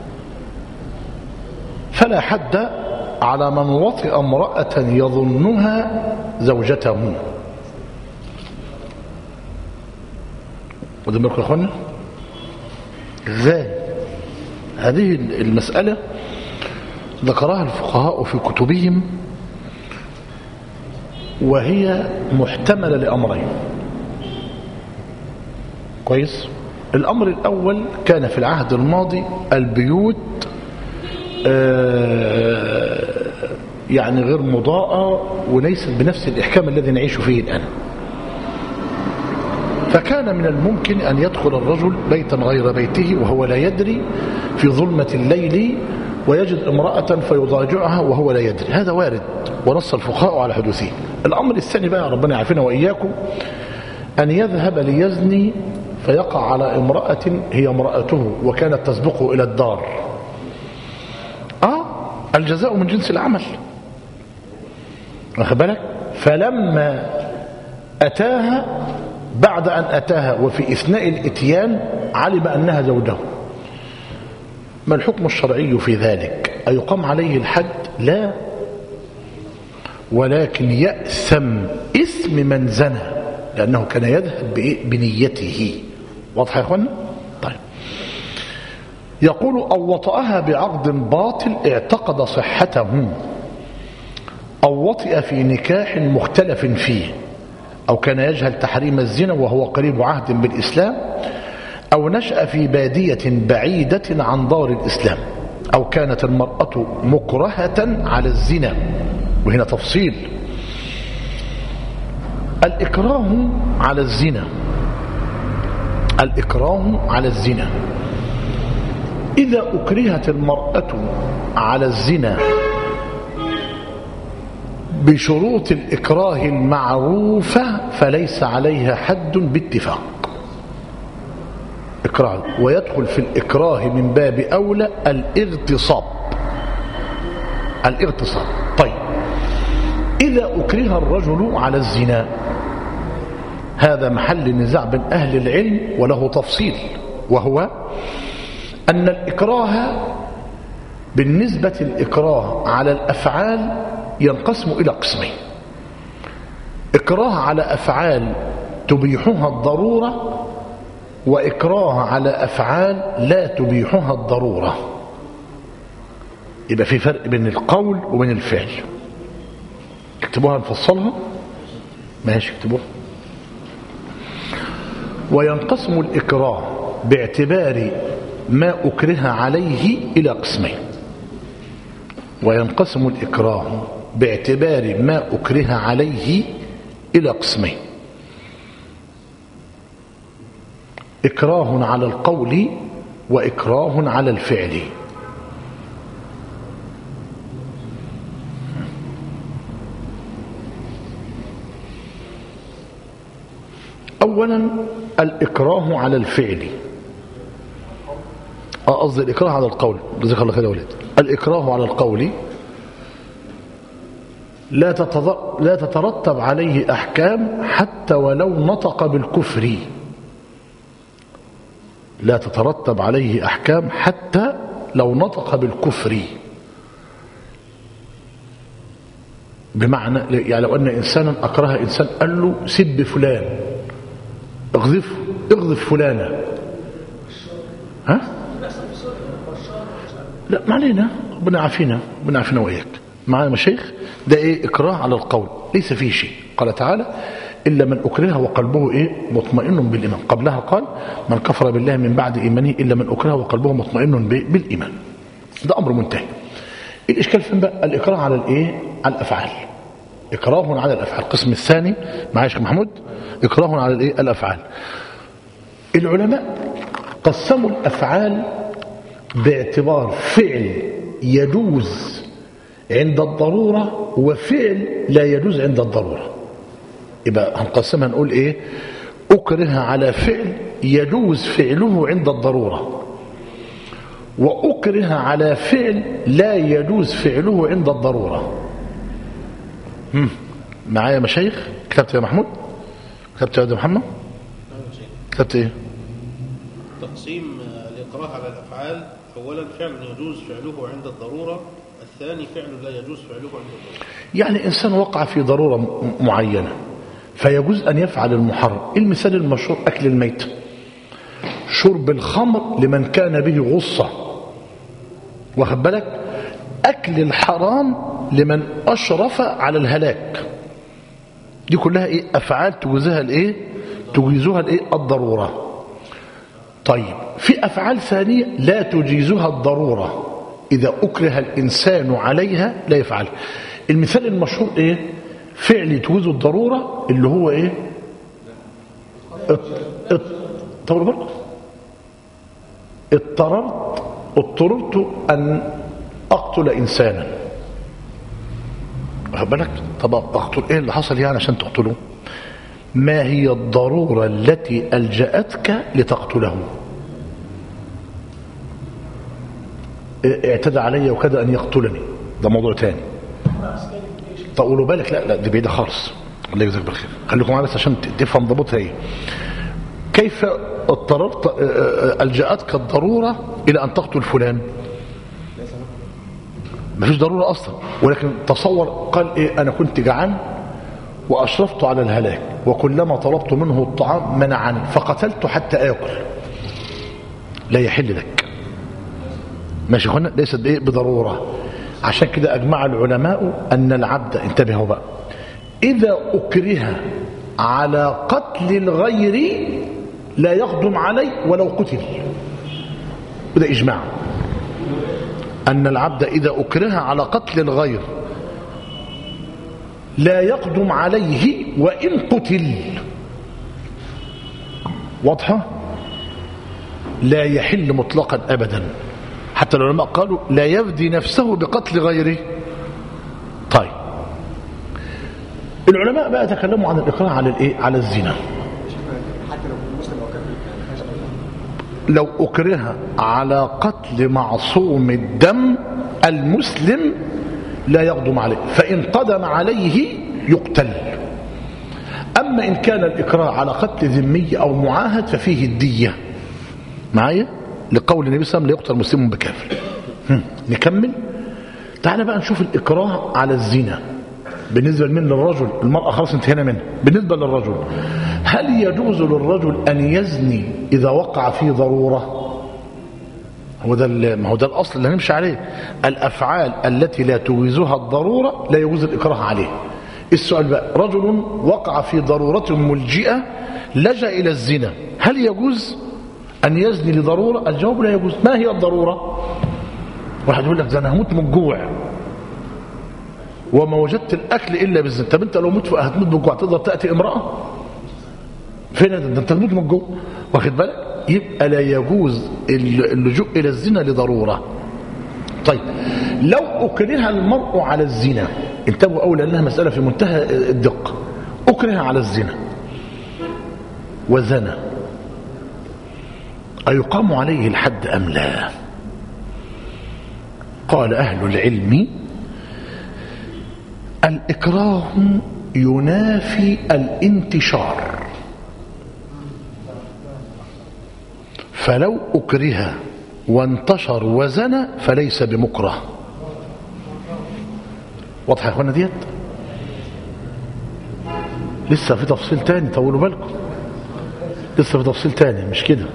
فلا حد على من وطئ امرأة يظنها زوجته. ودمركم يا أخوانا ازاي هذه المسألة ذكرها الفقهاء في كتبهم، وهي محتملة لأمرين. كويس. الأمر الأول كان في العهد الماضي البيوت يعني غير مضاءة وليست بنفس الإحكام الذي نعيش فيه الآن، فكان من الممكن أن يدخل الرجل بيتا غير بيته وهو لا يدري في ظلمة الليل ويجد امرأة فيضاجعها وهو لا يدري. هذا وارد ونص الفقهاء على حدوثه. الأمر الثاني بقى ربنا يعافينا وإياكم أن يذهب ليزني فيقع على امرأة هي امرأته وكانت تسبقه إلى الدار. آه الجزاء من جنس العمل، واخد بالك؟ فلما أتاها بعد أن أتاها وفي إثناء الإتيان علم أنها زوجه، ما الحكم الشرعي في ذلك؟ أيقام عليه الحد؟ لا، ولكن يأثم إثم من زنى لأنه كان يذهب بنيته. واضح يا أخوانا؟ طيب. يقول أو وطأها بعقد باطل اعتقد صحته، أو وطئ في نكاح مختلف فيه، أو كان يجهل تحريم الزنا وهو قريب عهد بالإسلام، أو نشأ في بادية بعيدة عن دار الإسلام، أو كانت المرأة مكرهة على الزنا. وهنا تفصيل. الإكراه على الزنا، الإكراه على الزنا إذا أكرهت المرأة على الزنا بشروط الإكراه المعروفة فليس عليها حد باتفاق. إكراه، ويدخل في الإكراه من باب أولى الاغتصاب. الاغتصاب. طيب، إذا أكره الرجل على الزنا هذا محل نزاع بين أهل العلم وله تفصيل، وهو أن الإكراه بالنسبة الإكراه على الأفعال ينقسم إلى قسمين: إكراه على أفعال تبيحها الضرورة، وإكراه على أفعال لا تبيحها الضرورة. يبقى في فرق بين القول وبين الفعل. اكتبوها نفصلها. ماشي اكتبوها. وينقسم الإكراه باعتبار ما أكره عليه إلى قسمين. وينقسم الإكراه باعتبار ما أكره عليه إلى قسمين: إكراه على القول وإكراه على الفعل. أولا الإكراه على الفعل، قصدي الإكراه على القول. جزاك الله خير يا ولد. الإكراه على القول لا لا تترتب عليه أحكام حتى ولو نطق بالكفر. لا تترتب عليه أحكام حتى لو نطق بالكفر. بمعنى يعني لو أن إنسانا أكره إنسان قال له سب فلان، اغذف اغذف فلانة، ها؟ لا ما علينا، ربنا يعافينا، ربنا يعافينا وإياك. معايا مشايخ؟ ده ايه؟ إكراه على القول، ليس فيه شيء. قال تعالى: إلا من أكره وقلبه إيه مطمئن بالإيمان. قبلها قال من كفر بالله من بعد إيمانه إلا من أكره وقلبه مطمئن بالإيمان. ده أمر منتهي. الإشكال فين بقى؟ الإكراه على الإيه؟ على الأفعال. إكراه على الأفعال. القسم الثاني معايا يا شيخ محمود، إكراه على الإيه؟ الأفعال. العلماء قسموا الأفعال باعتبار فعل يجوز عند الضرورة وفعل لا يجوز عند الضرورة. يبقى هنقسمها نقول إيه؟ أكره على فعل يجوز فعله عند الضرورة، وأكره على فعل لا يجوز فعله عند الضرورة. هم. معايا مشايخ؟ كتبت يا محمود؟ كتبت يا محمد؟ كتبت ايه؟ تقسيم الإكراه على الأفعال: أولا فعل يجوز فعله عند الضرورة، الثاني فعل لا يجوز فعله عند الضرورة. يعني إنسان وقع في ضرورة معينة فيجوز أن يفعل المحرم. المثال المشهور أكل الميت، شرب الخمر لمن كان به غصة، واخد بالك؟ أكل الحرام لمن أشرف على الهلاك. دي كلها إيه؟ أفعال تجوزها الإيه؟ تجيزها الإيه؟ الضرورة. طيب في أفعال ثانية لا تجيزها الضرورة، إذا أكره الإنسان عليها لا يفعل. المثال المشهور إيه؟ فعل تجوز الضرورة اللي هو إيه؟ طول بالك، اضطررت اضطررت أن أقتل إنسانا، واخد بالك؟ طب أقتل إيه اللي حصل يعني عشان تقتله؟ ما هي الضرورة التي ألجأتك لتقتله؟ اعتدى علي وكاد أن يقتلني، ده موضوع تاني. طولوا بالك، لا لا دي بعيدة خالص. الله يجزاك بالخير، خليكم معايا بس عشان تفهم ضبطها ايه. كيف اضطررت ألجأتك الضرورة إلى أن تقتل فلان؟ مفيش ضرورة أصلا، ولكن تصور قال إيه؟ أنا كنت جعان وأشرفت على الهلاك، وكلما طلبت منه الطعام منعني فقتلت حتى آكل. لا يحل لك. ماشي هنا ليست بإيه؟ بضرورة. عشان كده أجمع العلماء أن العبد، انتبهوا بقى، إذا أكره على قتل الغير لا يقدم عليه ولو قتل. وده إجماع أن العبد إذا أكره على قتل الغير لا يقدم عليه وإن قتل. واضحة؟ لا يحل مطلقا أبدا. حتى العلماء قالوا لا يفدي نفسه بقتل غيره. طيب العلماء بقى تكلموا عن الإكراه على الإيه؟ على الزنا. حتى لو المسلم أو كافر، لو أكره على قتل معصوم الدم المسلم لا يقدم عليه، فإن قدم عليه يقتل. أما إن كان الإكراه على قتل ذمي أو معاهد ففيه الدية. معايا؟ لقول النبي صلى الله عليه وسلم: لا يقتل مسلم بكافر. نكمل. تعال بقى نشوف الإكراه على الزنا بالنسبة لمن؟ للرجل. المرأة خلاص انتهينا منها. بالنسبة للرجل، هل يجوز للرجل أن يزني إذا وقع فيه ضرورة؟ هو ده ما هو ده الأصل اللي هنمشي عليه. الأفعال التي لا تجيزها الضرورة لا يجوز الإكراه عليه. السؤال بقى: رجل وقع في ضرورة ملجئة لجأ إلى الزنا، هل يجوز أن يزني لضرورة؟ الجواب لا يجوز. ما هي الضرورة؟ واحد يقول لك ده أنا هموت من الجوع وما وجدت الأكل إلا بالزنا. طب أنت لو مت هتموت من الجوع تقدر تأتي امرأة؟ فين ده؟ أنت هتموت من الجوع، واخد بالك؟ يبقى لا يجوز اللجوء إلى الزنا لضرورة. طيب لو أكره المرء على الزنا، انتبهوا أولا لأنها مسألة في منتهى الدقة. أكره على الزنا وزنا، أيقام عليه الحد أم لا؟ قال أهل العلم: الإكراه ينافي الانتشار، فلو أكره وانتشر وزنى فليس بمكره. واضح يا اخوانا ديت؟ لسه في تفصيل تاني، طولوا بالكم، لسه في تفصيل تاني مش كده.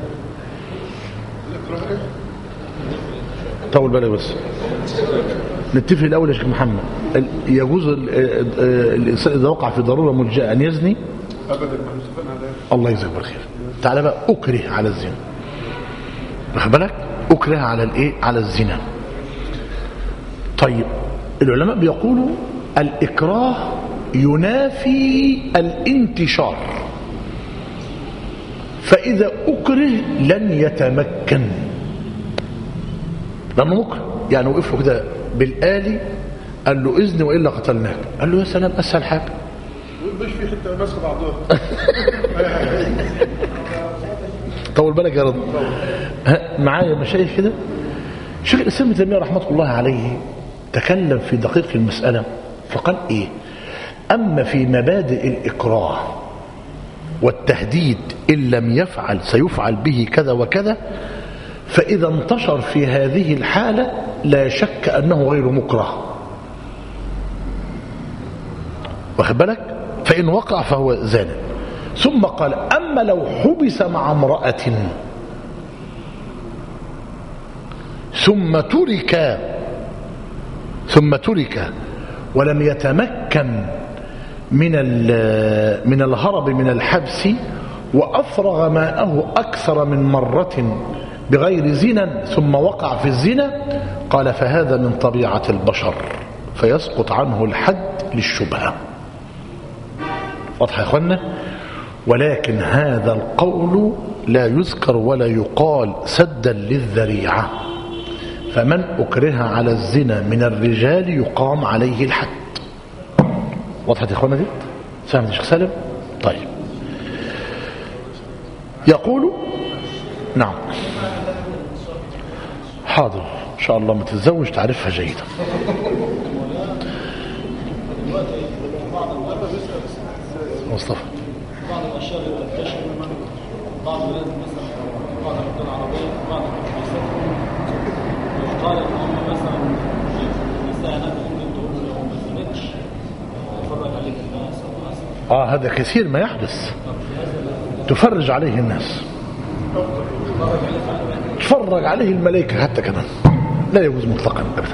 طول بالك بس نتفق الاول يا شيخ محمد. يجوز الانسان اذا وقع في ضروره ملجئه ان يزني؟ ابدا ما نستفدنا على الله يجزاك بالخير. تعالى بقى اكره على الزنا، واخد بالك؟ اكره على الايه؟ على الزنا. طيب العلماء بيقولوا الاكراه ينافي الانتشار، فاذا اكره لن يتمكن لانه مكره. يعني وقف له كده بالآلي قال له اذن والا قتلناك، قال له يا سلام اسهل حاجه، مش في حته ماسكه بعضها. طول بالك يا رب. معايا مشايخ كده. شيخ الاسلام ابن تيميه رحمه الله عليه تكلم في دقيق المساله فقال ايه؟ اما في مبادئ الاكراه والتهديد ان لم يفعل سيفعل به كذا وكذا، فاذا انتشر في هذه الحاله لا شك انه غير مكره، واخد بالك؟ فان وقع فهو زان. ثم قال اما لو حبس مع امراه ثم ترك ثم ترك ولم يتمكن من من الهرب من الحبس وافرغ ماءه اكثر من مره بغير زنا ثم وقع في الزنا، قال فهذا من طبيعه البشر فيسقط عنه الحد للشبهه. واضح يا اخوانا؟ ولكن هذا القول لا يذكر ولا يقال سدا للذريعه، فمن أكره على الزنا من الرجال يقام عليه الحد. وضحت يا اخوانا دي؟ فهمت يا شيخ سالم؟ طيب يقول نعم حاضر ان شاء الله ما تتزوج تعرفها جيدا. مصطفى بعض الاشياء اللي بتنتشر بعض البلاد مثلا بعض الدول العربيه بعض المجتمعات قال ان هم مثلا النساء هناك ممكن تقول لو ما زنتش تفرج عليك الناس او اه هذا كثير ما يحدث، تفرج عليه الناس، تفرج عليه الملائكه حتى كمان، لا يجوز مطلقا ابدا.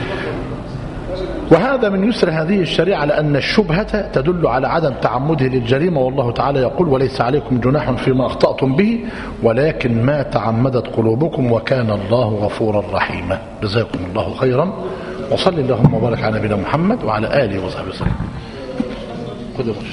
وهذا من يسر هذه الشريعة لأن الشبهة تدل على عدم تعمده للجريمة، والله تعالى يقول وليس عليكم جناح فيما أخطأتم به ولكن ما تعمدت قلوبكم وكان الله غفورا رحيما. جزاكم الله خيرا، وصل اللهم وبارك على نبينا محمد وعلى آله وصحبه وسلم.